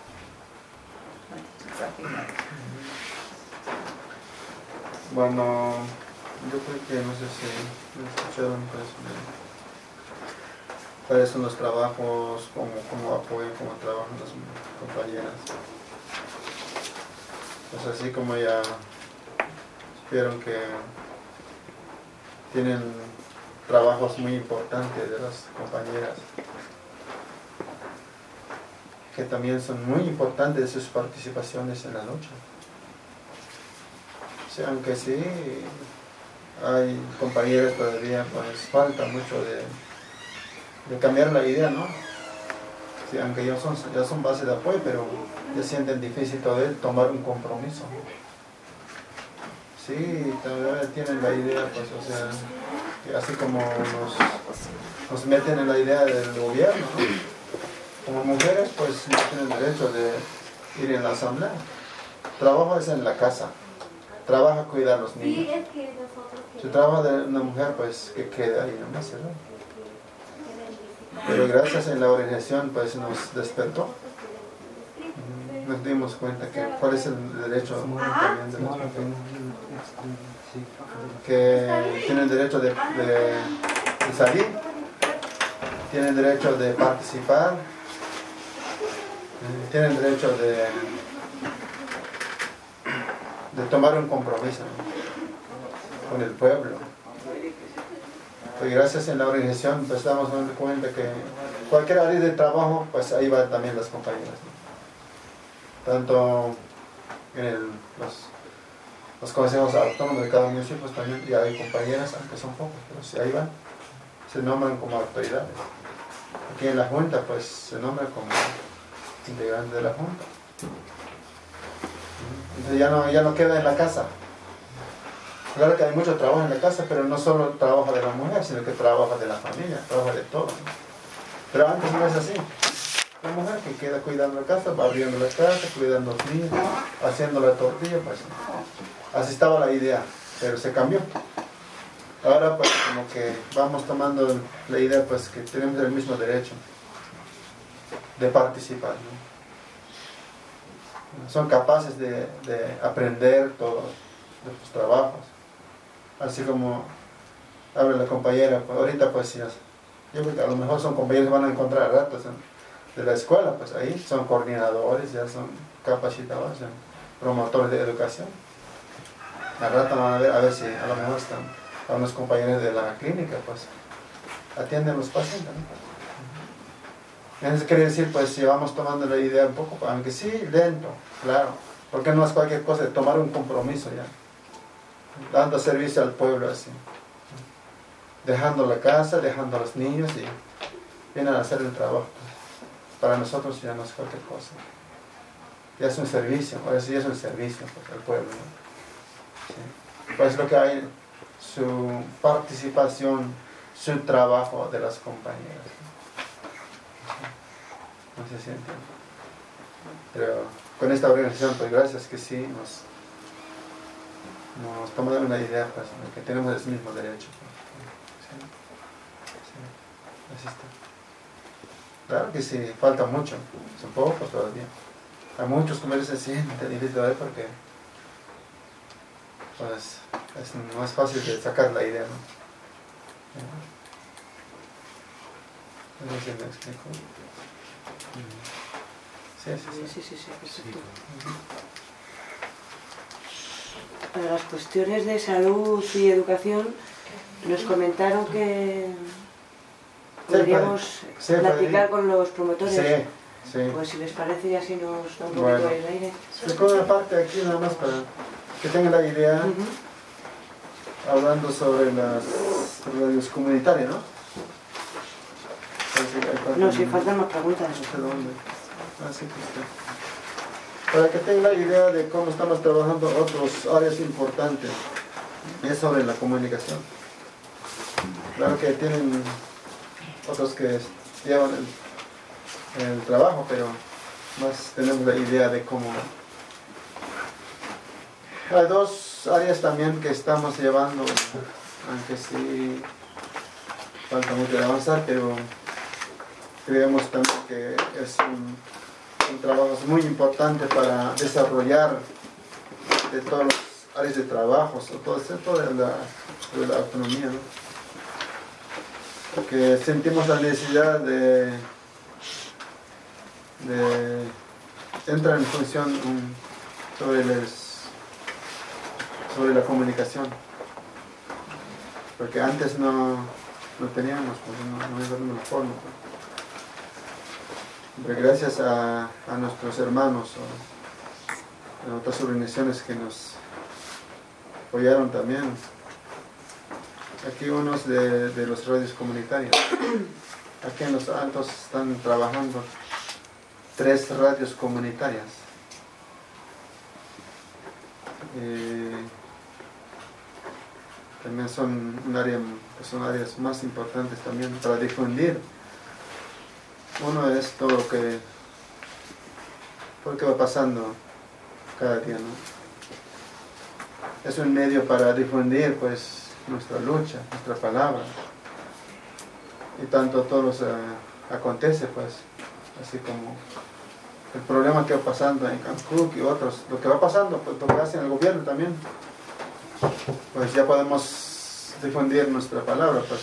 Bueno, yo creo que no sé si me escucharon, pues, cuáles son los trabajos, cómo apoyan, cómo trabajan las compañeras. Pues así como ya supieron que tienen trabajos muy importantes de las compañeras, que también son muy importantes sus participaciones en la lucha. O sea, aunque sí hay compañeras todavía, pues falta mucho de cambiar la idea, ¿no? Sí, aunque ya son base de apoyo, pero ya sienten difícil todavía tomar un compromiso. Sí, todavía tienen la idea, pues, o sea, que así como nos meten en la idea del gobierno, ¿no? Como mujeres, pues no tienen derecho de ir en la asamblea. Trabajo es en la casa. Trabaja cuidar a los niños. Si trabaja de una mujer, pues que quede ahí nomás, ¿verdad? Pero gracias a la organización, pues nos despertó. Nos dimos cuenta que cuál es el derecho también de las mujeres. Que tienen derecho de salir, tienen derecho de participar, tienen derecho de tomar un compromiso, ¿no? Con el pueblo. Pues gracias a la organización pues damos cuenta que cualquier área de trabajo, pues ahí van también las compañeras, ¿no? Tanto en los consejos autónomos de cada municipio, pues también ya hay compañeras, aunque son pocos, pero si ahí van, se nombran como autoridades. Aquí en la Junta, pues se nombra como integrante de la Junta. Entonces ya no queda en la casa. Claro que hay mucho trabajo en la casa, pero no solo trabajo de la mujer, sino que trabaja de la familia, trabaja de todo, ¿no? Pero antes no es así. La mujer que queda cuidando la casa, va abriendo la casa, cuidando a los niños, haciendo la tortilla, pues así estaba la idea, pero se cambió. Ahora pues como que vamos tomando la idea pues que tenemos el mismo derecho de participar, ¿no? Son capaces de aprender todos los trabajos. Así como habla la compañera, pues ahorita pues yo creo que a lo mejor son compañeros que van a encontrar a ratos de la escuela, pues ahí son coordinadores, ya son capacitados, son promotores de educación. Al rato van a ver si a lo mejor están unos compañeros de la clínica, pues atienden a los pacientes, ¿no? Eso quiere decir, pues si vamos tomando la idea un poco, aunque sí, lento, claro, porque no es cualquier cosa de tomar un compromiso ya, dando servicio al pueblo así, dejando la casa, dejando a los niños y vienen a hacer el trabajo. Para nosotros ya no es cualquier cosa, ya es un servicio, ahora sí es un servicio pues, al pueblo, ¿no? Sí. Pues lo que hay, su participación, su trabajo de las compañeras. No sé si entienden. Pero con esta organización, pues gracias que sí nos tomaron una idea, pues, que tenemos el mismo derecho. ¿Sí? Sí. Así está. Claro que sí, falta mucho, son pocos todavía. Hay muchos que me dicen, sí, es difícil de ver porque pues, no es fácil de sacar la idea, ¿no? No sé si me explico. Sí, perfecto. Para las cuestiones de salud y educación, nos comentaron que podríamos platicar con los promotores. Sí. Pues si les parece, ya si nos da un poquito el aire. Se pone una parte aquí nada más para que tengan la idea, hablando sobre las radios comunitarias, ¿no? No, si faltan más preguntas. No sé dónde. Así que está. Para que tengan la idea de cómo estamos trabajando otras áreas importantes, es sobre la comunicación. Claro que tienen otros que llevan el trabajo, pero más tenemos la idea de cómo. Hay dos áreas también que estamos llevando, aunque sí falta mucho de avanzar, pero creemos también que es un trabajo muy importante para desarrollar de todas las áreas de trabajo, toda la autonomía, ¿no? Porque sentimos la necesidad de entrar en función sobre la comunicación, porque antes no teníamos, pues, no había forma. Pero gracias a nuestros hermanos o a otras organizaciones que nos apoyaron también. Aquí unos de los radios comunitarios. Aquí en Los Altos están trabajando 3 radios comunitarias. También son áreas más importantes también para difundir. Uno es todo lo que va pasando cada día, ¿no? Es un medio para difundir, pues, nuestra lucha, nuestra palabra. Y tanto todo lo que acontece, pues, así como el problema que va pasando en Cancún y otros, lo que va pasando, pues, lo que hace el gobierno también, pues ya podemos difundir nuestra palabra, pues,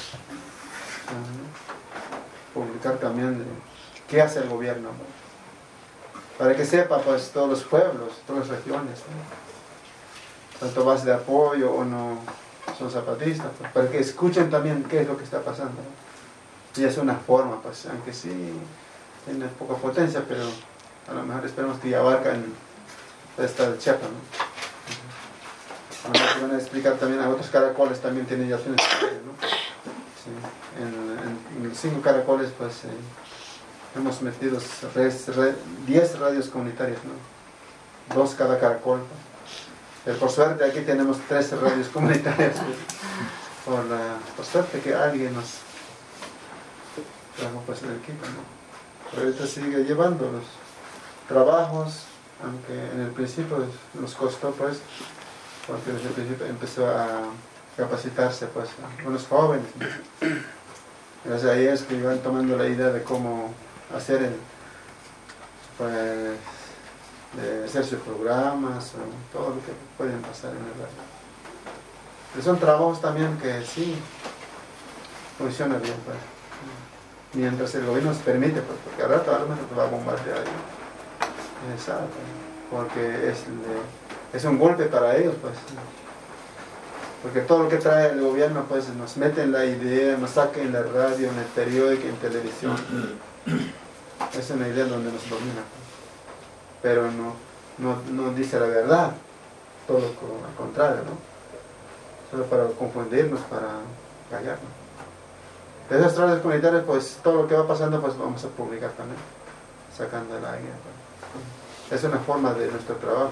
publicar también qué hace el gobierno, ¿no? Para que sepa, pues, todos los pueblos, todas las regiones, ¿no? Tanto base de apoyo o no son zapatistas, pues, para que escuchen también qué es lo que está pasando, ¿no? Y es una forma, pues, aunque sí tiene poca potencia, pero a lo mejor esperamos que ya abarcan esta Chiapas, ¿no? A lo mejor van a explicar también a otros caracoles, también tienen ya fines, ¿no? Sí. En los 5 caracoles, pues, hemos metido 10 radios comunitarias, ¿no? 2 cada caracol. Pero por suerte aquí tenemos 13 radios comunitarias, pues, por suerte que alguien nos trajo, pues, el equipo, ¿no? Pero ahorita sigue llevando los trabajos, aunque en el principio nos costó, pues, porque desde el principio empezó a capacitarse, pues, unos jóvenes, ¿no? Gracias a ellos que iban tomando la idea de cómo hacer pues, de hacer sus programas o todo lo que pueden pasar en el radio. Pero son trabajos también que sí funcionan bien, pues, mientras el gobierno nos permite, pues, porque al rato a lo mejor va a bombardear ahí. Exacto, porque es un golpe para ellos, pues. Porque todo lo que trae el gobierno, pues, nos mete en la idea, nos saca en la radio, en el periódico, en televisión. Es una idea donde nos domina. Pero no dice la verdad, todo lo contrario, ¿no? Solo para confundirnos, para callarnos. De esas radios comunitarias, pues, todo lo que va pasando, pues, vamos a publicar también, sacando el aire. Pues. Es una forma de nuestro trabajo,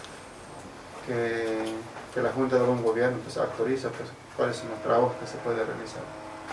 que la Junta de Buen Gobierno, pues, autoriza, pues, cuáles son los trabajos que se puede realizar.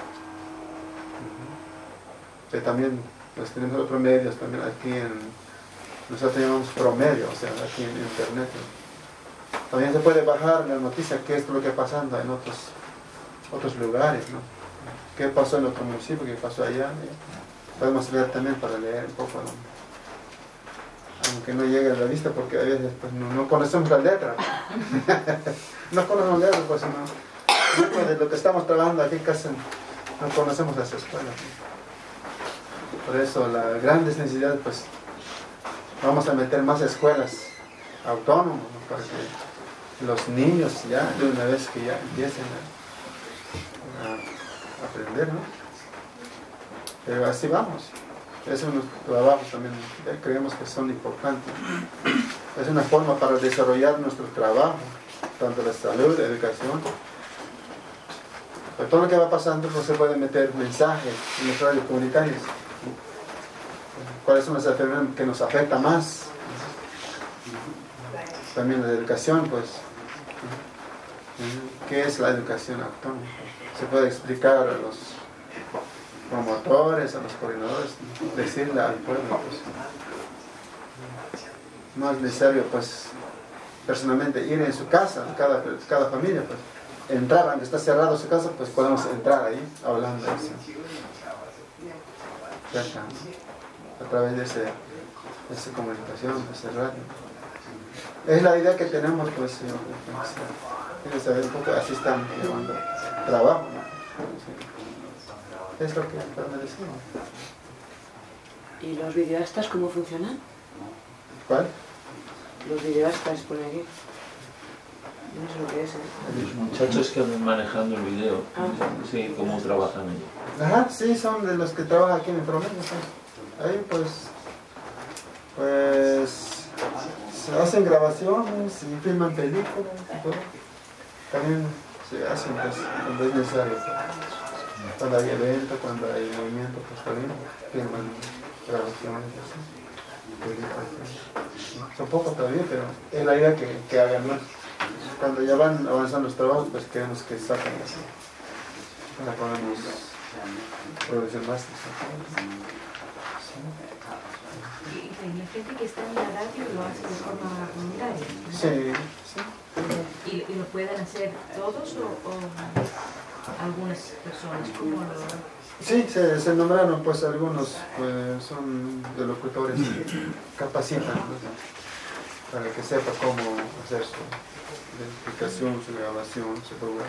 Que también, pues, tenemos otros medios también aquí nosotros llamamos promedio, o sea, aquí en internet. También se puede bajar la noticia, qué es lo que está pasando en otros lugares, ¿no? Qué pasó en otro municipio, qué pasó allá. Podemos ver también para leer un poco, ¿no? Aunque no llegue a la vista, porque a veces, pues, no conocemos la letra. No conocemos la letra, pues, no. Después de lo que estamos trabajando aquí casi no conocemos las escuelas, ¿no? Por eso la gran necesidad, pues, vamos a meter más escuelas autónomas, ¿no? Para que los niños ya, de una vez que ya empiecen a aprender, ¿no? Pero así vamos. Es unos trabajos también que creemos que son importantes. Es una forma para desarrollar nuestro trabajo, tanto la salud, la educación. Pero todo lo que va pasando, pues, se puede meter mensajes en los radios comunitarios. ¿Cuáles son las enfermedades que nos afectan más? También la educación, pues, ¿qué es la educación autónoma? Se puede explicar a los promotores, a los coordinadores, decirle al pueblo, pues. No es necesario, pues, personalmente ir en su casa, cada familia, pues, entrar, aunque está cerrado su casa, pues podemos entrar ahí, hablando de eso. Cerca, a través de esa comunicación, de ese radio. Es la idea que tenemos, pues, quiero saber un poco, así están llevando trabajo, ¿no? Es lo que me decimos. ¿Y los videoastas cómo funcionan? ¿Cuál? Los videoastas, pone aquí. No sé lo que es, ¿eh? Los muchachos que andan manejando el video, sí, ¿cómo trabajan ellos? Ajá, sí, son de los que trabajan aquí en el promedio. Ahí, pues, se hacen grabaciones, se filman películas y todo. También se hacen, pues, cuando es necesario. Cuando hay evento, cuando hay movimiento, pues también filman grabaciones, así. Son pocos todavía, pero es la idea que hagan más. Cuando ya van avanzando los trabajos, pues queremos que saquen así. Para podamos producir más. Y la gente que está en la radio lo hace de forma comunitaria, ¿no? Sí, sí. ¿Y lo pueden hacer todos o algunas personas? ¿Cómo lo...? Sí, se nombraron, pues algunos pues, son de locutores que capacitan, ¿no? Para que sepa cómo hacer su identificación, su grabación, su programa.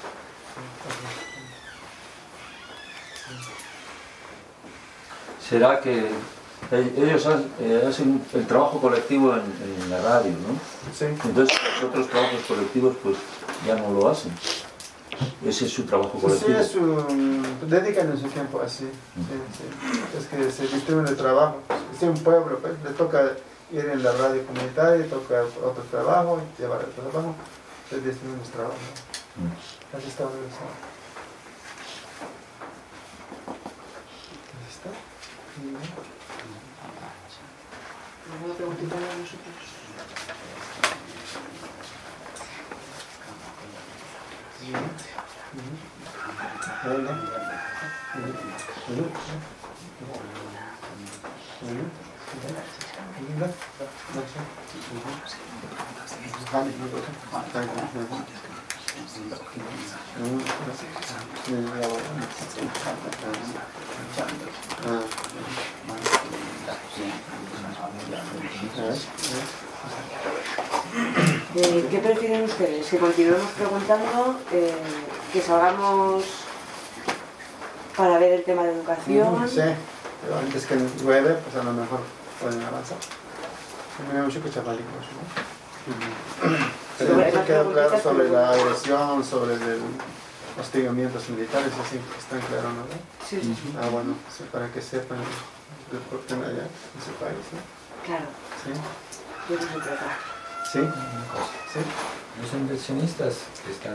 ¿Será que ellos hacen el trabajo colectivo en la radio, ¿no? Sí. Entonces los otros trabajos colectivos pues ya no lo hacen. Ese es su trabajo colectivo. Sí, dedican su tiempo así. Sí. Es que se distribuyen el trabajo. Si un pueblo pues, le toca ir en la radio comunitaria, toca otro trabajo, llevar el trabajo, se distribuyen los trabajos. Así está organizado. Así está. ¿Alguna preguntita para nosotros? ¿Qué prefieren ustedes? ¿Que continuemos preguntando? ¿Que salgamos para ver el tema de educación? Sí, pero antes que llueve, pues a lo mejor pueden avanzar. Me mucho que chaval, pero no queda claro sobre la agresión, sobre los hostigamientos militares, así que están claros, ¿no? Sí. Ah, bueno, sí, para que sepan de por qué allá, en ese país, ¿no? Claro. Sí. ¿De qué se trata? Sí. Sí. Los inversionistas que están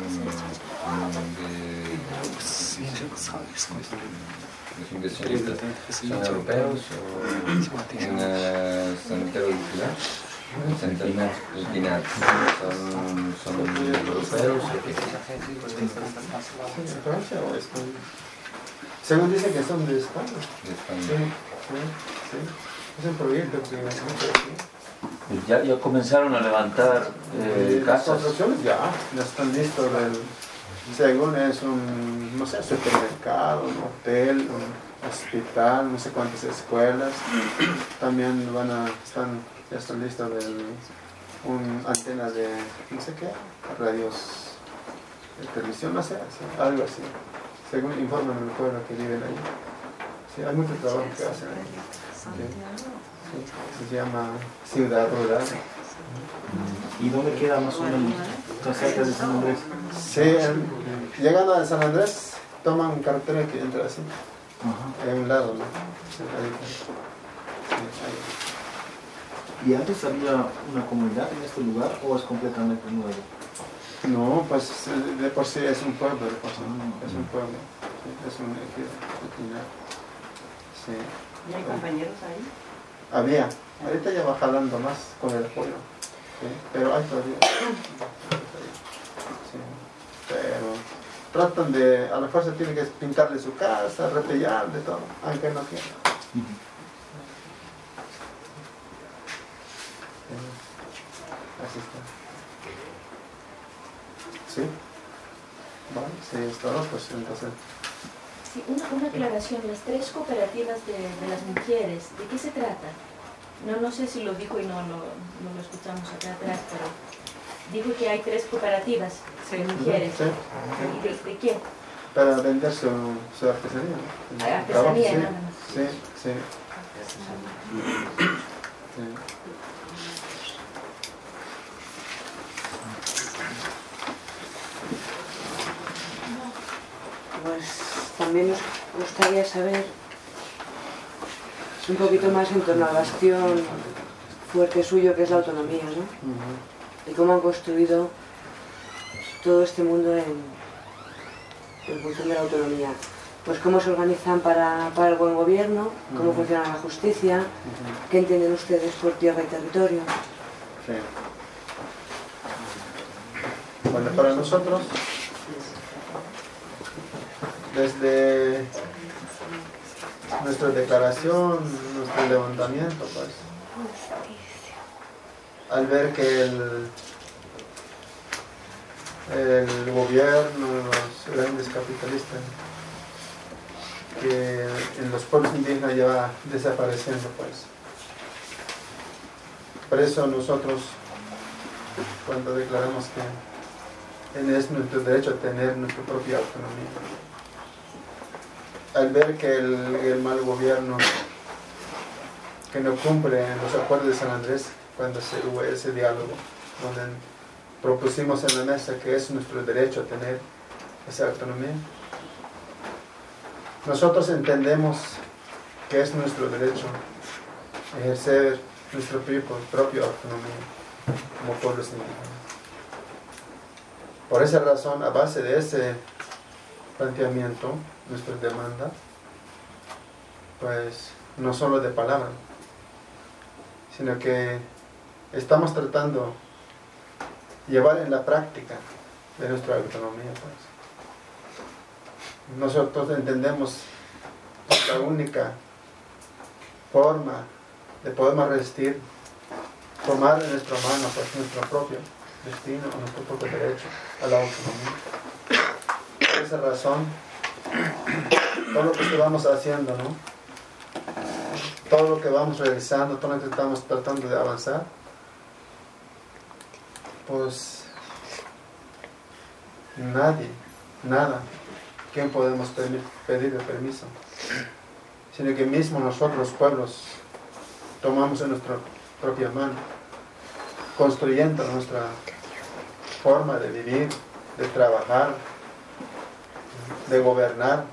los inversionistas son europeos o en Santero y Pilar. Centenar y Pinar son europeos o qué? ¿Francia o España? Según dicen que son de España. De España. Sí. Es un proyecto que Ya comenzaron a levantar las casas. construcciones ya están listos. Según es un, no sé, supermercado, un hotel, un hospital, no sé cuántas escuelas. También ya están listos antenas de, no sé qué, radios de televisión, no sé, algo así. Según informan el pueblo que viven ahí. Sí, hay mucho trabajo que hacen ahí. Sí, se llama Ciudad Rural. ¿Y dónde queda más o menos? ¿Está cerca de San Andrés? Sí, llegando a San Andrés, toman un carretera que entra así. En un lado, ¿no? Sí, ¿Y antes había una comunidad en este lugar o es completamente nuevo? No, pues de por sí es un pueblo, de por sí. Es un pueblo, sí, es un ejido. Sí. ¿Y hay compañeros ahí? había. Ahorita ya va jalando más con el apoyo, ¿sí? Pero hay todavía. Sí. Pero tratan de, a la fuerza tienen que pintarle su casa, repellarle todo, aunque no quieran. Así está. ¿Sí? Vale, sí, es todo, pues entonces. Sí, una aclaración, las 3 cooperativas de las mujeres, ¿de qué se trata? No sé si lo dijo y no lo escuchamos acá atrás, pero dijo que hay 3 cooperativas de mujeres. Sí. ¿De qué? Para vender su artesanía. Artesanía, sí, nada más. sí, sí. Sí. Pues también nos gustaría saber un poquito más en torno a la bastión fuerte suyo, que es la autonomía, ¿no? Y cómo han construido todo este mundo en función de la autonomía. Pues cómo se organizan para el buen gobierno, cómo funciona la justicia, qué entienden ustedes por tierra y territorio. Sí. Bueno, para nosotros, desde nuestra declaración, nuestro levantamiento, pues, al ver que el gobierno, los grandes capitalistas, que en los pueblos indígenas ya va desapareciendo, pues. Por eso nosotros, cuando declaramos que es nuestro derecho a tener nuestra propia autonomía, al ver que el mal gobierno que no cumple los acuerdos de San Andrés, cuando hubo ese diálogo, donde propusimos en la mesa que es nuestro derecho a tener esa autonomía, nosotros entendemos que es nuestro derecho ejercer nuestra propia autonomía como pueblos indígenas. Por esa razón, a base de ese planteamiento, nuestra demanda, pues no solo de palabra, sino que estamos tratando de llevar en la práctica de nuestra autonomía, pues. Nosotros entendemos que la única forma de poder resistir, tomar en nuestra mano, pues, nuestro propio destino, nuestro propio derecho a la autonomía. Por esa razón, todo lo que vamos haciendo, ¿no? Todo lo que vamos realizando, todo lo que estamos tratando de avanzar, pues nada, ¿quién podemos pedir el permiso? Sino que mismo nosotros, los pueblos, tomamos en nuestra propia mano, construyendo nuestra forma de vivir, de trabajar, de gobernar.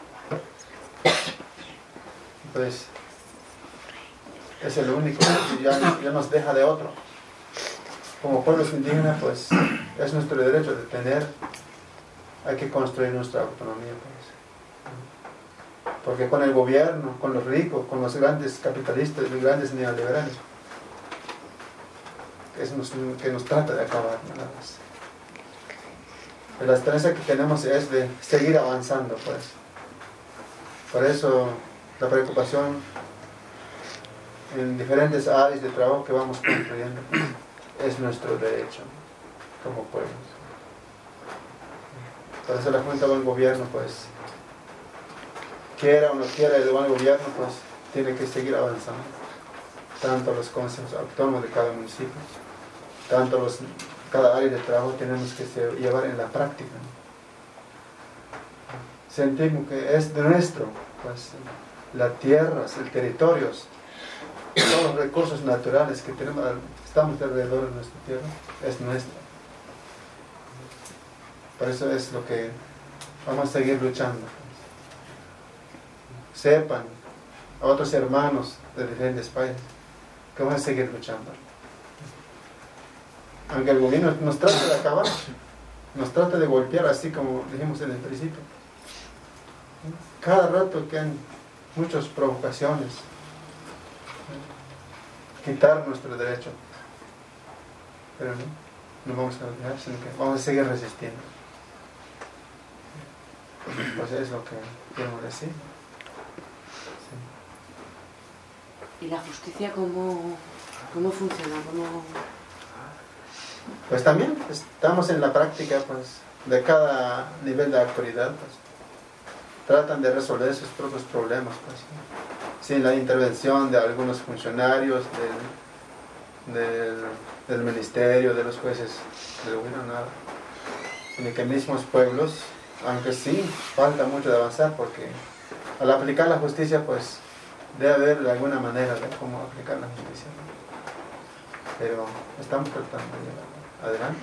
Pues es el único que ya nos deja de otro. Como pueblos indígenas, pues es nuestro derecho de tener, hay que construir nuestra autonomía, pues. Porque con el gobierno, con los ricos, con los grandes capitalistas, los grandes neoliberales, que nos trata de acabar, nada más. La esperanza que tenemos es de seguir avanzando, pues. Por eso la preocupación en diferentes áreas de trabajo que vamos construyendo, pues, es nuestro derecho como pueblos. Por eso la Junta de Buen Gobierno, pues, quiera o no quiera el buen gobierno, pues tiene que seguir avanzando. Tanto los consejos autónomos de cada municipio, tanto cada área de trabajo tenemos que llevar en la práctica. Sentimos que es de nuestro, pues, las tierras, los territorios, todos los recursos naturales que tenemos, estamos alrededor de nuestra tierra, es nuestra. Por eso es lo que vamos a seguir luchando. Sepan a otros hermanos de diferentes países que vamos a seguir luchando. Aunque el gobierno nos trata de acabar, nos trata de golpear, así como dijimos en el principio. Cada rato que hay muchas provocaciones, quitar nuestro derecho. Pero no vamos a olvidar, sino que vamos a seguir resistiendo. Pues es lo que quiero decir. ¿Y la justicia cómo funciona? Pues también estamos en la práctica pues, de cada nivel de autoridad. Pues, tratan de resolver sus propios problemas. Pues, sin la intervención de algunos funcionarios del ministerio, de los jueces del gobierno, nada. Sino que mismos pueblos, aunque sí, falta mucho de avanzar porque al aplicar la justicia, pues debe haber de alguna manera de cómo aplicar la justicia. Pero estamos tratando de llegar adelante.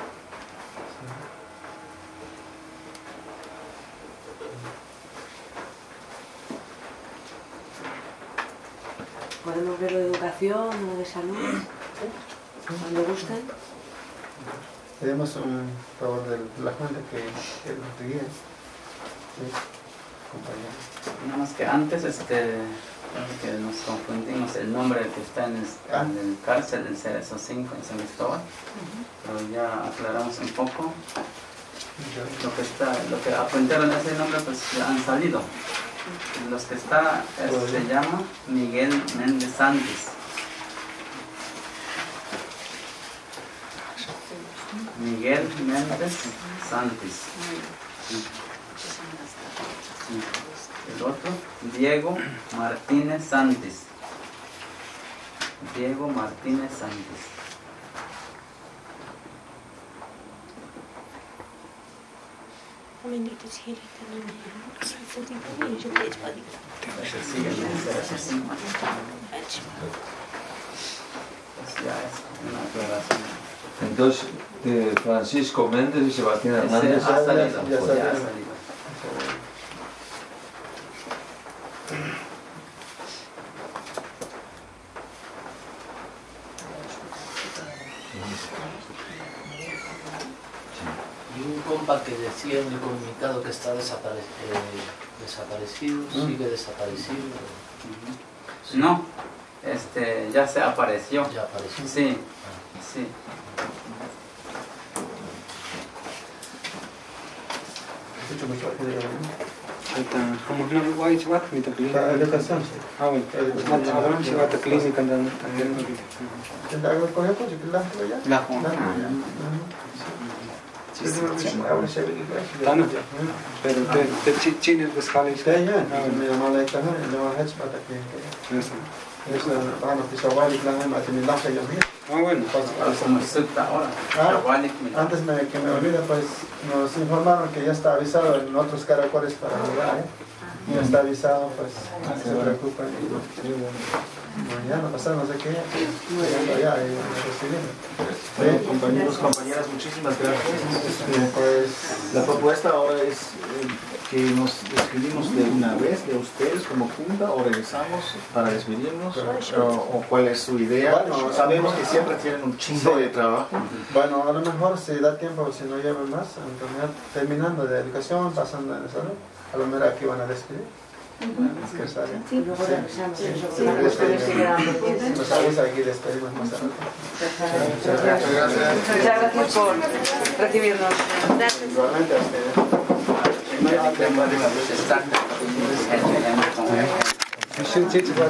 ¿Podemos ver lo de educación o de salud? Cuando gusten. Pedimos un favor de la Junta que nos guíe. Sí, compañero. Nada más que antes, que nos confundimos el nombre que está en el cárcel del Cerezo 5 en San Cristóbal, pero ya aclaramos un poco. Lo que apuntaron ese nombre, pues ya han salido. Los que está, se llama Miguel Méndez Santis. Miguel Méndez Santis. El otro, Diego Martínez Santis. Diego Martínez Santis. Entonces, Francisco Méndez y Sebastián Hernández ha salido. Y un compa que decía en el comunicado que está desaparecido, sigue desaparecido. No, ya se apareció. Ya apareció. Sí, sí. Educación. Antes que me olvide, pues nos informaron que ya está avisado en otros caracoles para jugar, ya está avisado, pues no se preocupen. Ya no pasa no sé qué, ya compañeros, compañeras, muchísimas gracias. Pues la propuesta ahora es que nos despedimos de una vez de ustedes como junta o regresamos para despedirnos o cuál es su idea. Bueno, sabemos que siempre tienen un chingo de trabajo. Bueno, a lo mejor si da tiempo, si no llevan más, terminando de educación, pasando en salud, a lo mejor aquí van a despedir. Es que está bien. Sí, luego revisamos eso. Nos avisa aquí, despedimos más tarde. Muchas gracias por recibirnos. Igualmente a ustedes.